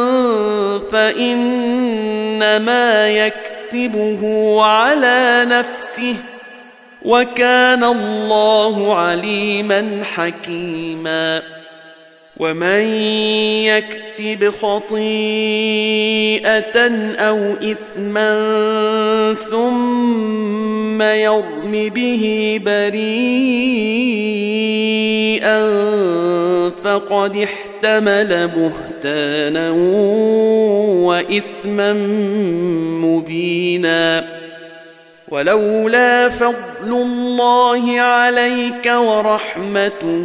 فإنما يكسبه على نفسه وكان الله عليما حكيما ومن يكسب خطيئة أو إثما ثم يرم به بريئا فقد احتمل بهتانا وإثما مبينا ولولا فضل الله عليك ورحمته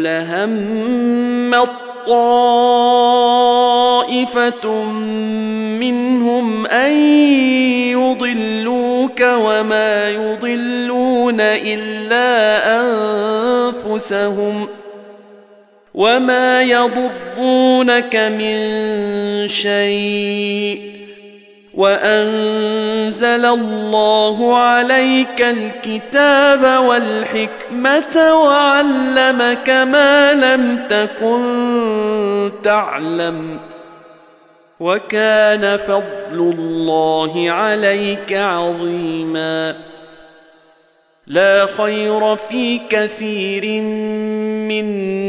لهمت طائفة منهم أن يضلوك وما يضلون إلا أنفسهم وما يضرونك من شيء وأنزل الله عليك الكتاب والحكمة وعلمك ما لم تكن تعلم وكان فضل الله عليك عظيما لا خير في كثير من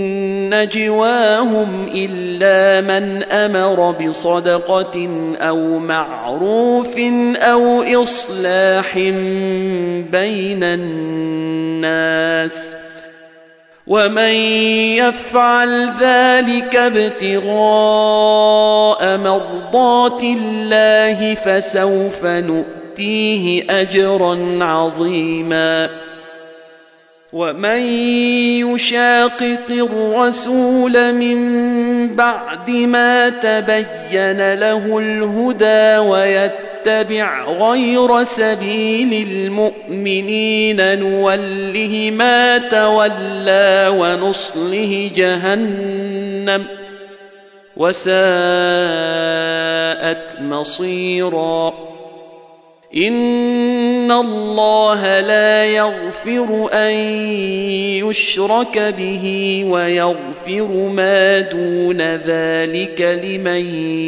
نجواهم إلا من أمر بصدقة أو معروف أو إصلاح بين الناس ومن يفعل ذلك ابتغاء مرضات الله فسوف نؤتيه أجرا عظيما ومن يشاقق الرسول من بعد ما تبين له الهدى ويتبع غير سبيل المؤمنين نوله ما تولى ونصله جهنم وساءت مصيرا إن الله لا يغفر أن يشرك به ويغفر ما دون ذلك لمن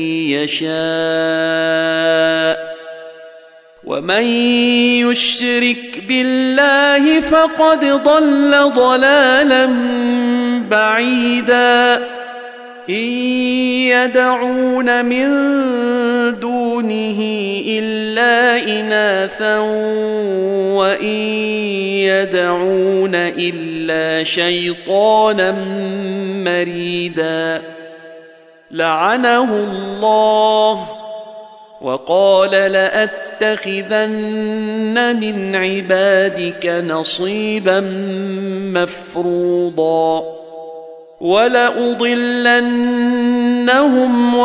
يشاء ومن يشرك بالله فقد ضل ضلالا بعيدا إن يدعون من دونه إلا إناثا وإن يدعون إلا شيطانا مريدا لعنه الله وقال لأتخذن من عبادك نصيبا مفروضا ولأضلنهم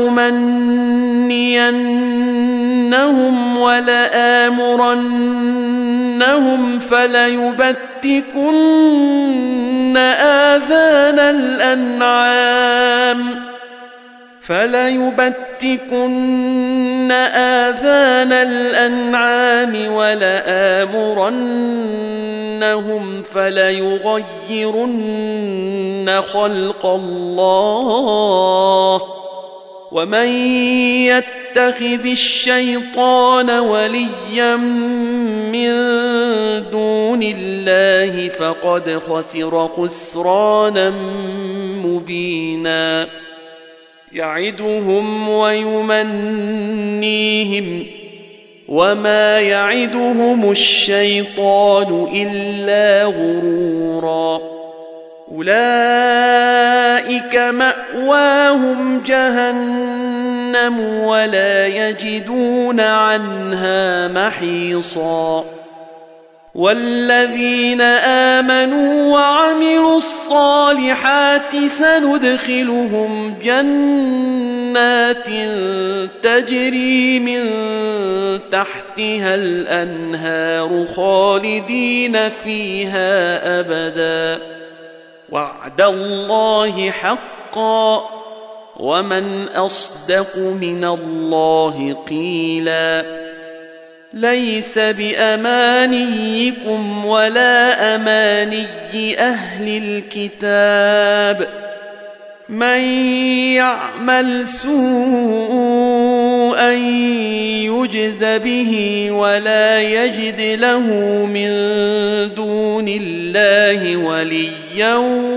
ولأمنينهم ولآمرنهم فليبتكن آذان الأنعام فليبتكن آذان الأنعام ولآمرنهم فليغيرن خلق الله ومن يتخذ الشيطان وليا من دون الله فقد خسر خسرانا مبينا يعدهم ويمنيهم وما يعدهم الشيطان إلا غرورا أولئك مأواهم جهنم ولا يجدون عنها محيصا والذين آمنوا وعملوا الصالحات سندخلهم جنات تجري من تحتها الأنهار خالدين فيها أبدا وعد الله حقا ومن أصدق من الله قيلا ليس بأمانيكم ولا أماني أهل الكتاب من يعمل سوءا يجز به ولا يجد له من دون الله وليا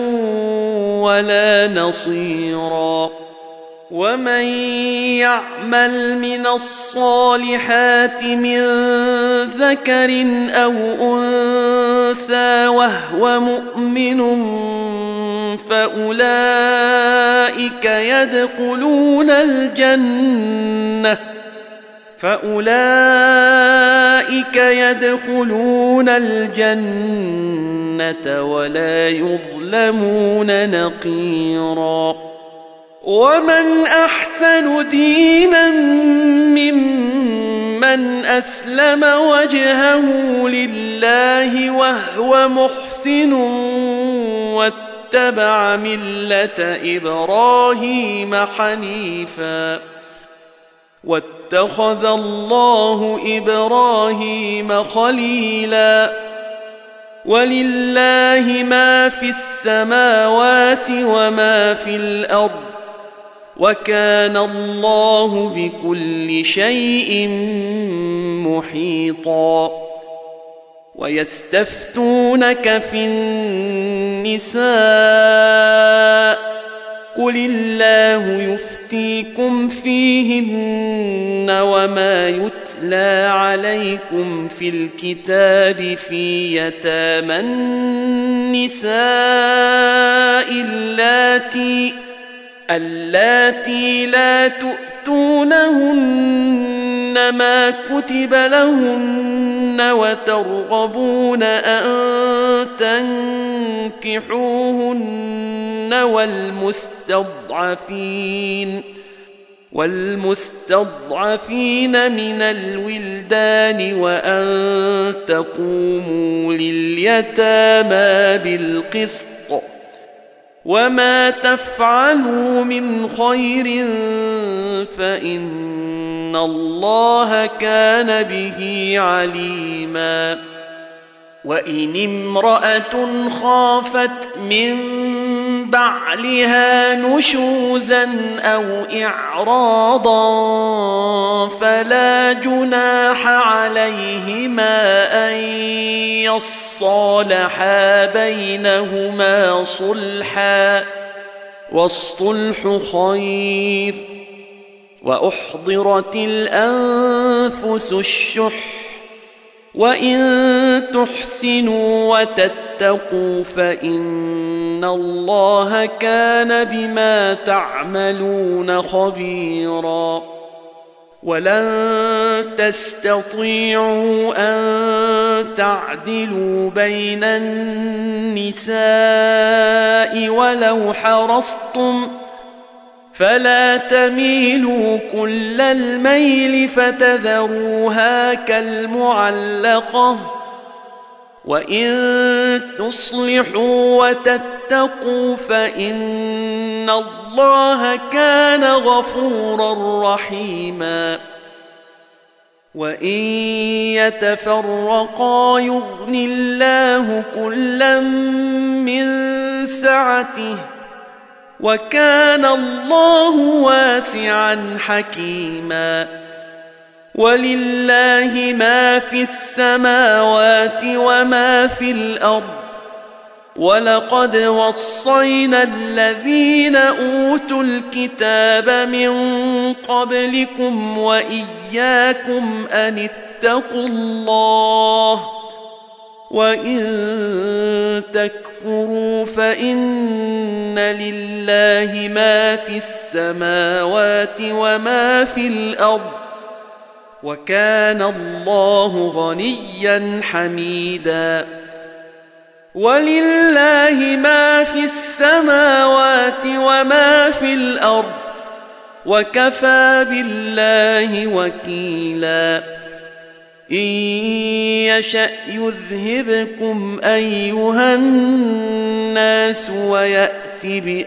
ولا نصيرا ومن يعمل من الصالحات من ذكر أو أنثى وهو مؤمن فأولئك يدخلون الجنة فأولئك يدخلون الجنة ولا يظلمون نقيرا ومن أحسن دينا ممن أسلم وجهه لله وهو محسن واتبع ملة إبراهيم حنيفا واتخذ الله إبراهيم خليلا ولله ما في السماوات وما في الأرض وكان الله بكل شيء محيطا ويستفتونك في النساء قل الله يفتيكم فيهن وما يتلى عليكم في الكتاب في يتامى النساء اللاتي اللاتي لا تؤتونهن ما كتب لهن وترغبون أن تنكحوهن والمستضعفين والمستضعفين من الولدان وأن تقوموا لليتامى بالقسط وما تفعلوا من خير فإن الله كان به عليما وإن امرأة خافت من بعلها نشوزا أو إعراضا فلا جناح عليهما أن يصالحا بينهما صلحا والصلح خير وأحضرت الأنفس الشح وإن تحسنوا وتتقوا فإن الله كان بما تعملون خبيرا ولن تستطيعوا أن تعدلوا بين النساء ولو حرصتم فلا تميلوا كل الميل فتذروها كالمعلقة وإن تصلحوا وتتقوا فإن الله كان غفورا رحيما وإن يتفرقا يغن الله كلا من سعته وكان الله واسعا حكيما ولله ما في السماوات وما في الأرض ولقد وصينا الذين أوتوا الكتاب من قبلكم وإياكم أن اتقوا الله وإن تكفروا فإن لله ما في السماوات وما في الأرض وكان الله غنيا حميدا ولله ما في السماوات وما في الأرض وكفى بالله وكيلا إن يشأ يذهبكم أيها الناس ويأت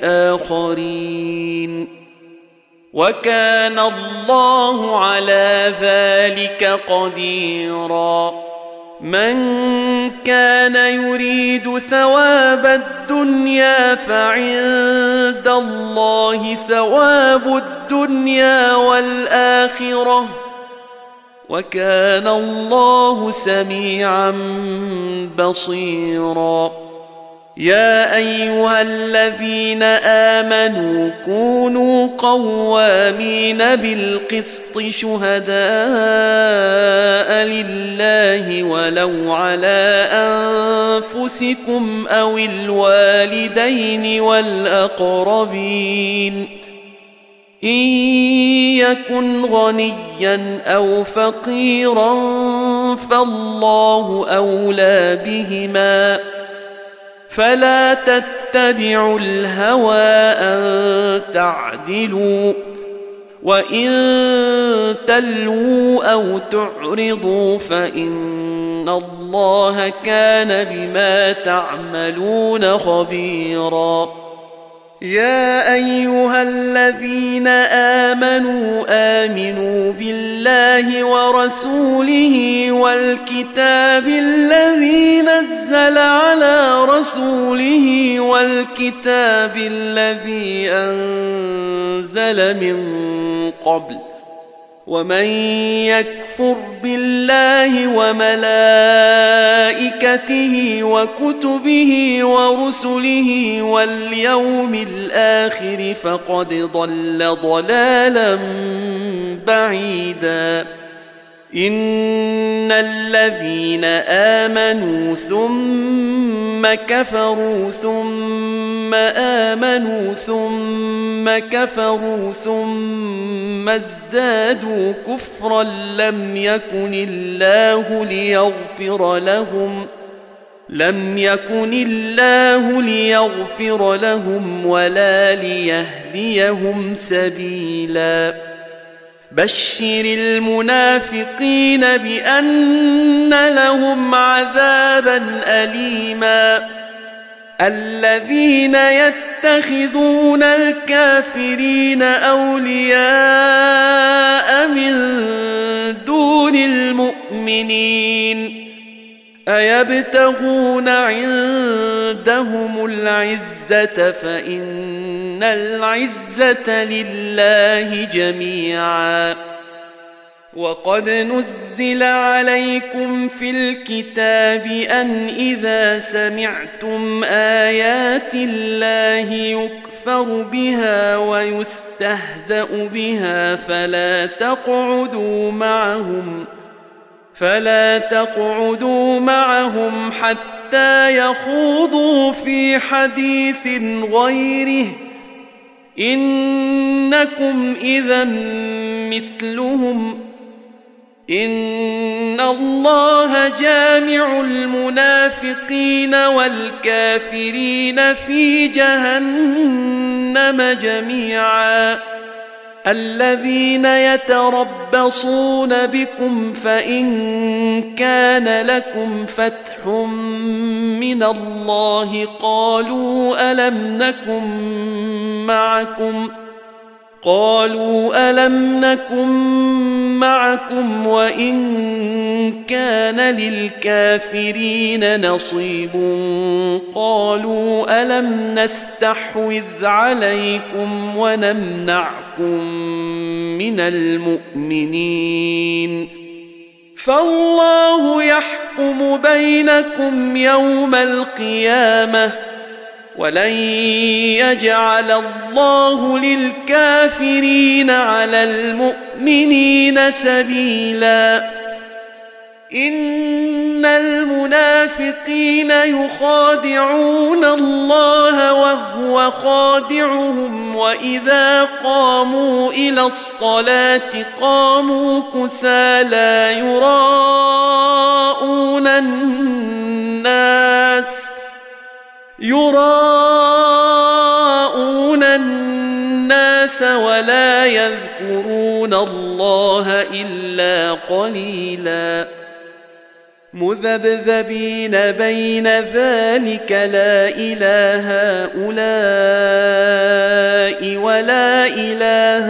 بآخرين وكان الله على ذلك قديرا من كان يريد ثواب الدنيا فعند الله ثواب الدنيا والآخرة وكان الله سميعا بصيرا يا أيها الذين آمنوا كونوا قوامين بالقسط شهداء لله ولو على أنفسكم أو الوالدين والأقربين إن يكن غنيا أو فقيرا فالله أولى بهما فلا تتبعوا الهوى أن تعدلوا وإن تلووا أو تعرضوا فإن الله كان بما تعملون خبيرا يا أيها الذين آمنوا آمنوا بالله ورسوله والكتاب الذي نزل على رسوله والكتاب الذي أنزل من قبل ومن يكفر بالله وملائكته وكتبه ورسله واليوم الآخر فقد ضل ضلالا بعيدا إن الذين آمنوا ثم كفروا ثم آمنوا ثم كفروا ثم ازدادوا كفرا لم يكن الله ليغفر لهم لم يكن الله ليغفر لهم ولا ليهديهم سبيلا بشر المنافقين بأن لهم عذابا أليما الذين يتخذون الكافرين أولياء من دون المؤمنين أيبتغون عندهم العزة فإن العزة لله جميعا وقد نزل عليكم في الكتاب أن إذا سمعتم آيات الله يكفر بها ويستهزأ بها فلا تقعدوا معهم فلا تقعدوا معهم حتى يخوضوا في حديث غيره إنكم إذا مثلهم إن الله جامع المنافقين والكافرين في جهنم جميعا الذين يتربصون بكم فإن كان لكم فتح من الله قالوا ألم نكن معكم قالوا ألم نكن معكم وإن كان للكافرين نصيب قالوا ألم نستحوذ عليكم ونمنعكم من المؤمنين فالله يحكم بينكم يوم القيامة ولن يجعل الله للكافرين على المؤمنين سبيلا إن المنافقين يخادعون الله وهو خادعهم وإذا قاموا إلى الصلاة قاموا كسالى يراءون الناس يراءون الناس ولا يذكرون الله إلا قليلا مذبذبين بين ذلك لا إله هؤلاء ولا إله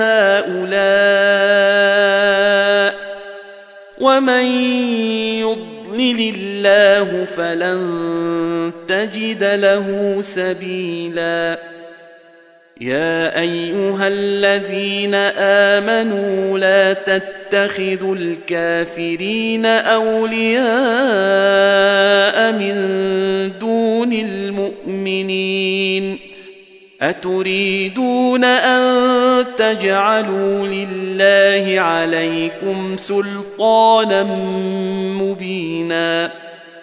هؤلاء ومن يضلل الله فلن تجد له سبيلا يا أيها الذين آمنوا لا تتخذوا الكافرين أولياء من دون المؤمنين أتريدون أن تجعلوا لله عليكم سلطانا مبينا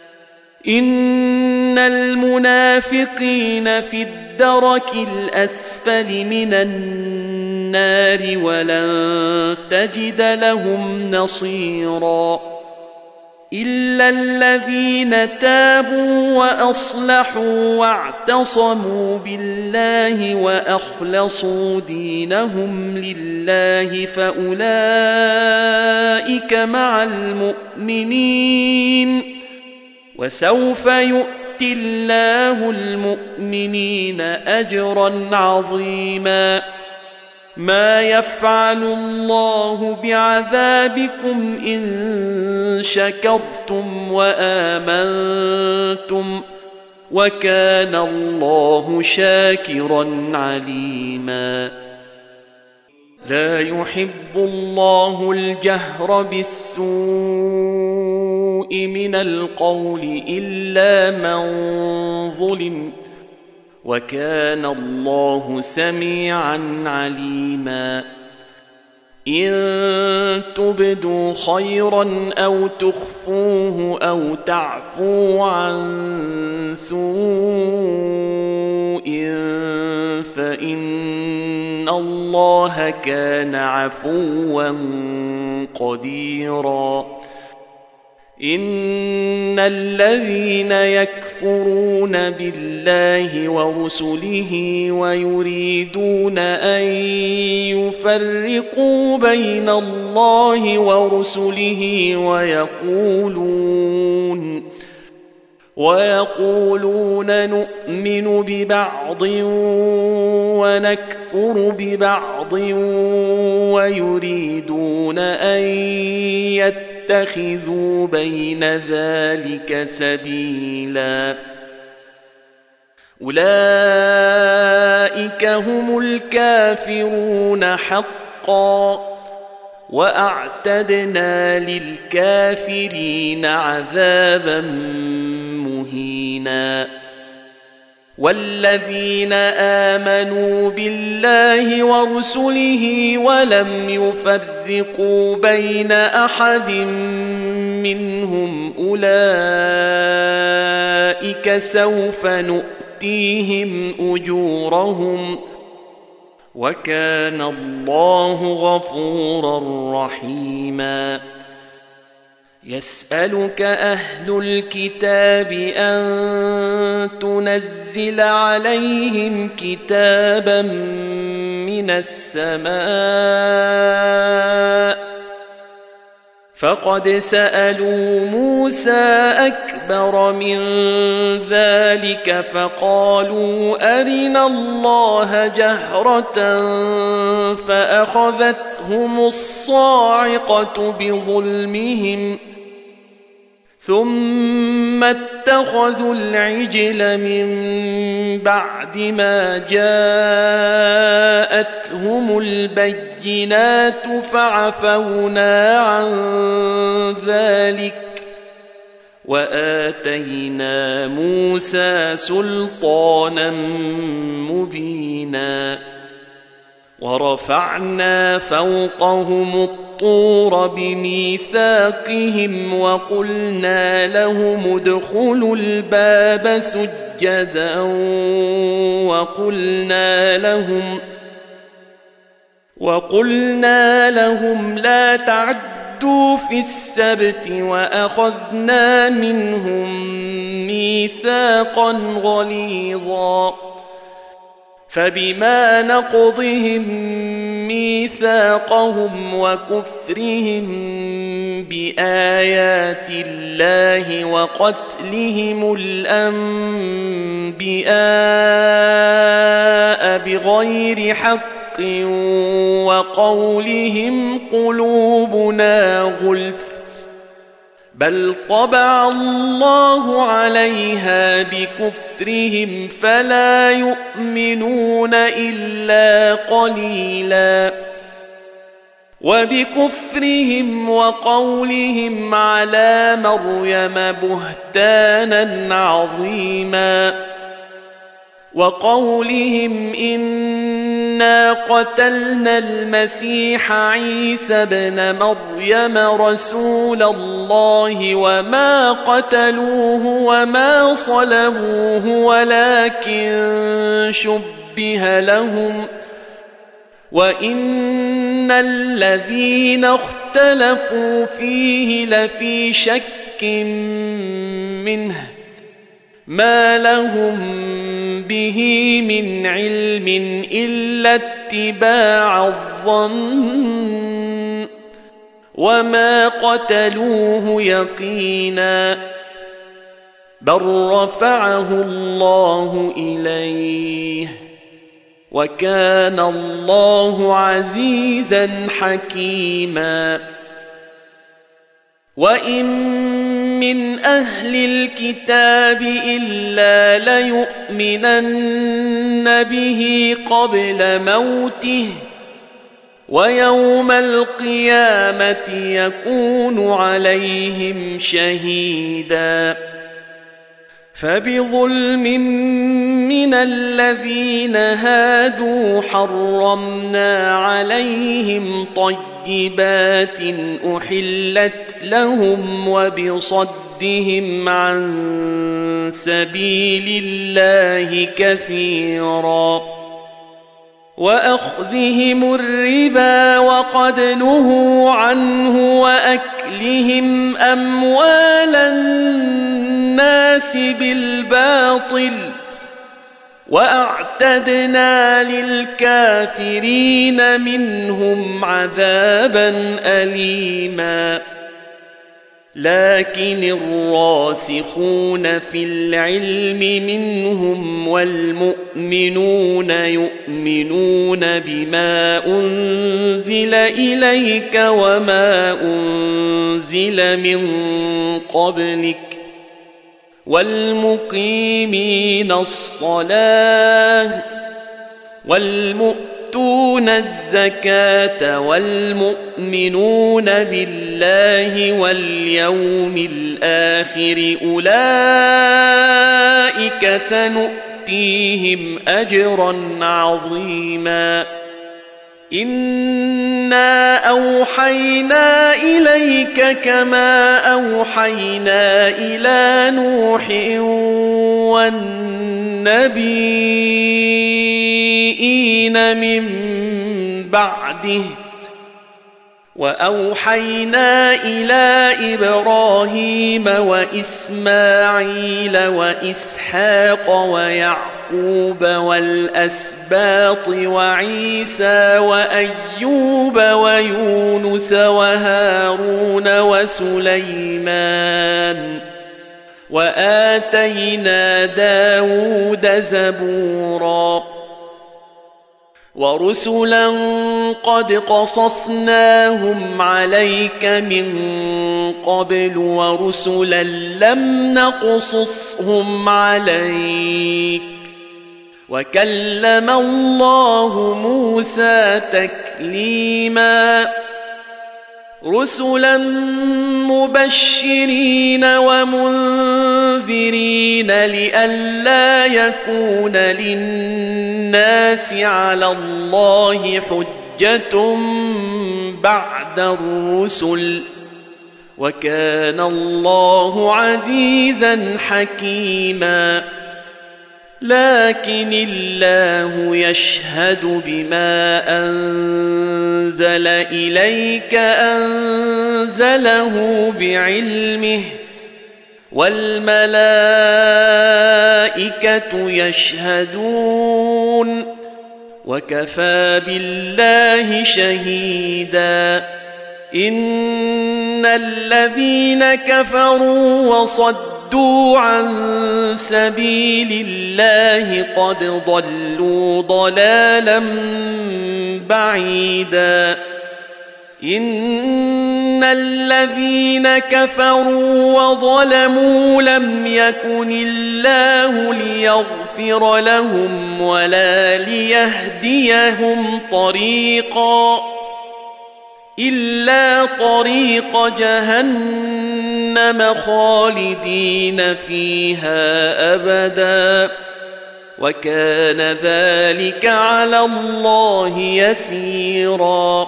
إن المنافقين في الدرك الأسفل من النار ولن تجد لهم نصيرا إلا الذين تابوا وأصلحوا واعتصموا بالله وأخلصوا دينهم لله فأولئك مع المؤمنين وسوف يؤتي الله المؤمنين أجرا عظيما ما يفعل الله بعذابكم إن شكرتم وآمنتم وكان الله شاكرا عليما لا يحب الله الجهر بالسوء من القول إلا من ظلم وكان الله سميعا عليما إن تبدوا خيرا أو تخفوه أو تعفو عن سوء فإن الله كان عفوا قديرا إن الذين يكفرون بالله ورسله ويريدون أن يفرقوا بين الله ورسله ويقولون ويقولون نؤمن ببعض ونكفر ببعض ويريدون أن يتخذوا بين ذلك سبيلا أولئك هم الكافرون حقا وأعتدنا للكافرين عذابا مهينا والذين آمنوا بالله ورسله ولم يفرقوا بين أحد منهم أولئك سوف نؤتيهم أجورهم وكان الله غفورا رحيما يسألك أهل الكتاب أن تنزل عليهم كتابا من السماء فقد سألوا موسى أكبر من ذلك فقالوا أرنا الله جهرة فأخذتهم الصاعقة بظلمهم ثم اتخذوا العجل من بعد ما جاءتهم البينات فعفونا عن ذلك وآتينا موسى سلطانا مبينا ورفعنا فوقهم الطور بميثاقهم وقلنا لهم ادخلوا الباب سجدا وقلنا لهم وقلنا لهم لا تعدوا في السبت وأخذنا منهم ميثاقا غليظا فبما نقضهم ميثاقهم وكفرهم بآيات الله وقتلهم الأنبياء بغير حق وقولهم قلوبنا غلف بل طبع الله عليها بكفرهم فلا يؤمنون إلا قليلا وبكفرهم وقولهم على مريم بهتانا عظيما وقولهم إنا قتلنا المسيح عيسى ابن مريم رسول الله وما قتلوه وما صلبوه ولكن شبه لهم وإن الذين اختلفوا فيه لفي شك منه ما لهم به من علم إلا اتباع الظن وما قتلوه يقينا بل رفعه الله إليه وكان الله عزيزا حكيما وإن من أهل الكتاب إلا ليؤمنن به قبل موته ويوم القيامة يكون عليهم شهيدا فبظلم من الذين هادوا حرمنا عليهم طيبات أحلت لهم وبصدهم عن سبيل الله كثيرا وأخذهم الربا وقد نهوا عنه وأكلهم أموال الناس بالباطل وأعتدنا للكافرين منهم عذابا أليما لكن الراسخون في العلم منهم والمؤمنون يؤمنون بما أنزل إليك وما أنزل من قبلك والمقيمين الصلاة والمؤتون الزكاة والمؤمنون بالله واليوم الآخر أولئك سنؤتيهم أجرا عظيما إنا أوحينا إليك كما أوحينا إلى نوح والنبيين من بعده وأوحينا إلى إبراهيم وإسماعيل وإسحاق ويعقوب والأسباط وعيسى وأيوب ويونس وهارون وسليمان وآتينا داود زبورا ورسلا قد قصصناهم عليك من قبل ورسلا لم نقصصهم عليك وكلم الله موسى تكليما رسلا مبشرين ومنذرين لئلا يكون للناس على الله حجة بعد الرسل وكان الله عزيزا حكيما لكن الله يشهد بما أنزل إليك أنزله بعلمه والملائكة يشهدون وكفى بالله شهيدا إن الذين كفروا وصدوا عن سبيل الله قد ضلوا ضلالا بعيدا إن الذين كفروا وظلموا لم يكن الله ليغفر لهم ولا ليهديهم طريقا إلا طريق جهنم خالدين فيها أبدا وكان ذلك على الله يسيرا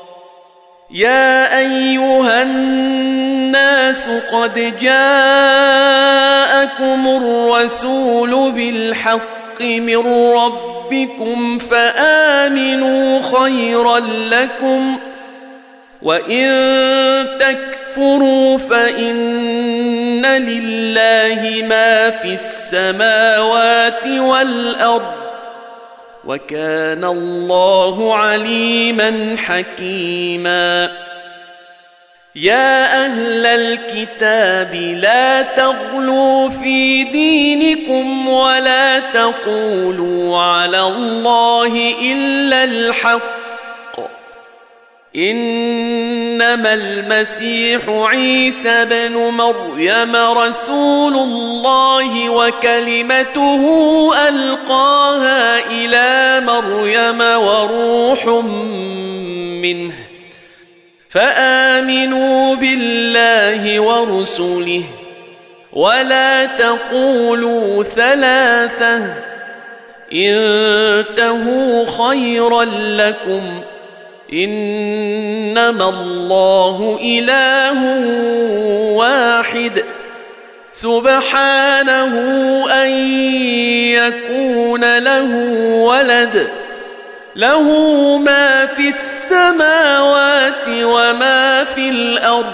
يا أيها الناس قد جاءكم الرسول بالحق من ربكم فآمنوا خيرا لكم وإن تكفروا فإن لله ما في السماوات والأرض وكان الله عليما حكيما يا أهل الكتاب لا تغلوا في دينكم ولا تقولوا على الله إلا الحق إنما المسيح عيسى بن مريم رسول الله وكلمته ألقاها إلى مريم وروح منه فآمنوا بالله ورسله ولا تقولوا ثلاثة انتهوا خيرا لكم إنما الله إله واحد سبحانه أن يكون له ولد له ما في السماوات وما في الأرض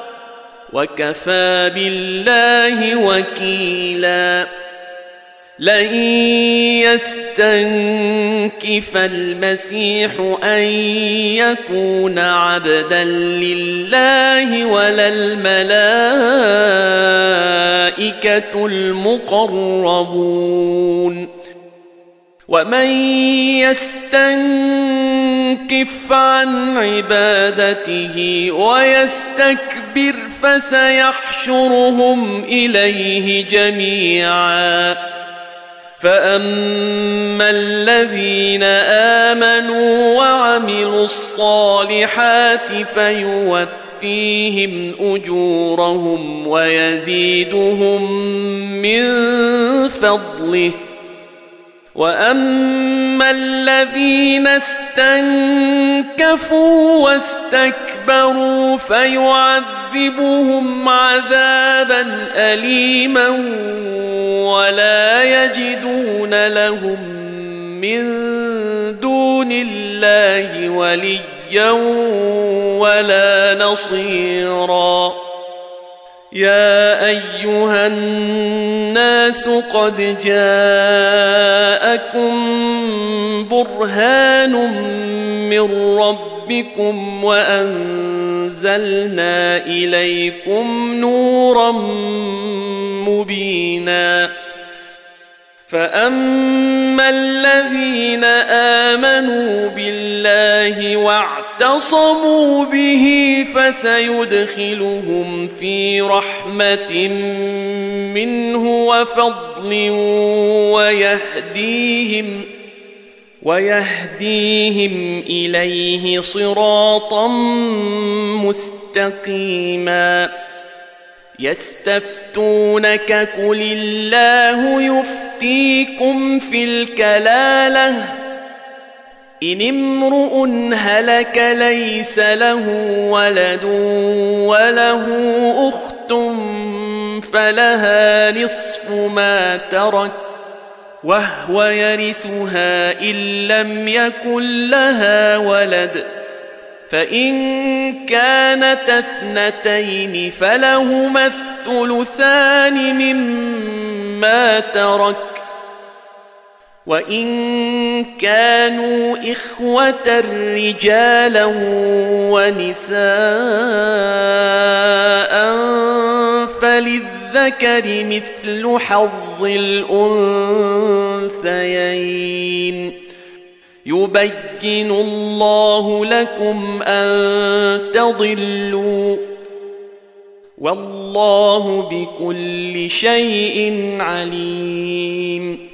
وكفى بالله وكيلا لئن يستنكف المسيح أن يكون عبدا لله ولا الملائكة المقربون ومن يستنكف عن عبادته ويستكبر فسيحشرهم إليه جميعا فأما الذين آمنوا وعملوا الصالحات فيوفيهم أجورهم ويزيدهم من فضله وأما الذين استنكفوا واستكبروا فيعذبهم عذابا أليما ولا يجدون لهم من دون الله وليا ولا نصيرا يا أيها الناس قد جاءكم برهان من ربكم وأنزلنا إليكم نورا مبينا فأما الذين آمنوا بالله واعتصموا به فسيدخلهم في رحمة منه وفضل ويهديهم ويهديهم إليه صراطا مستقيما يستفتونك قل الله يفتيكم في الكلالة إن امرؤ هلك ليس له ولد وله أخت فلها نصف ما ترك وهو يرثها إن لم يكن لها ولد فإن كانت اثنتين فلهما الثلثان مما ترك وإن كانوا إخوة رجالا ونساء فللذكر مثل حظ الأنثيين يبين الله لكم أن تضلوا والله بكل شيء عليم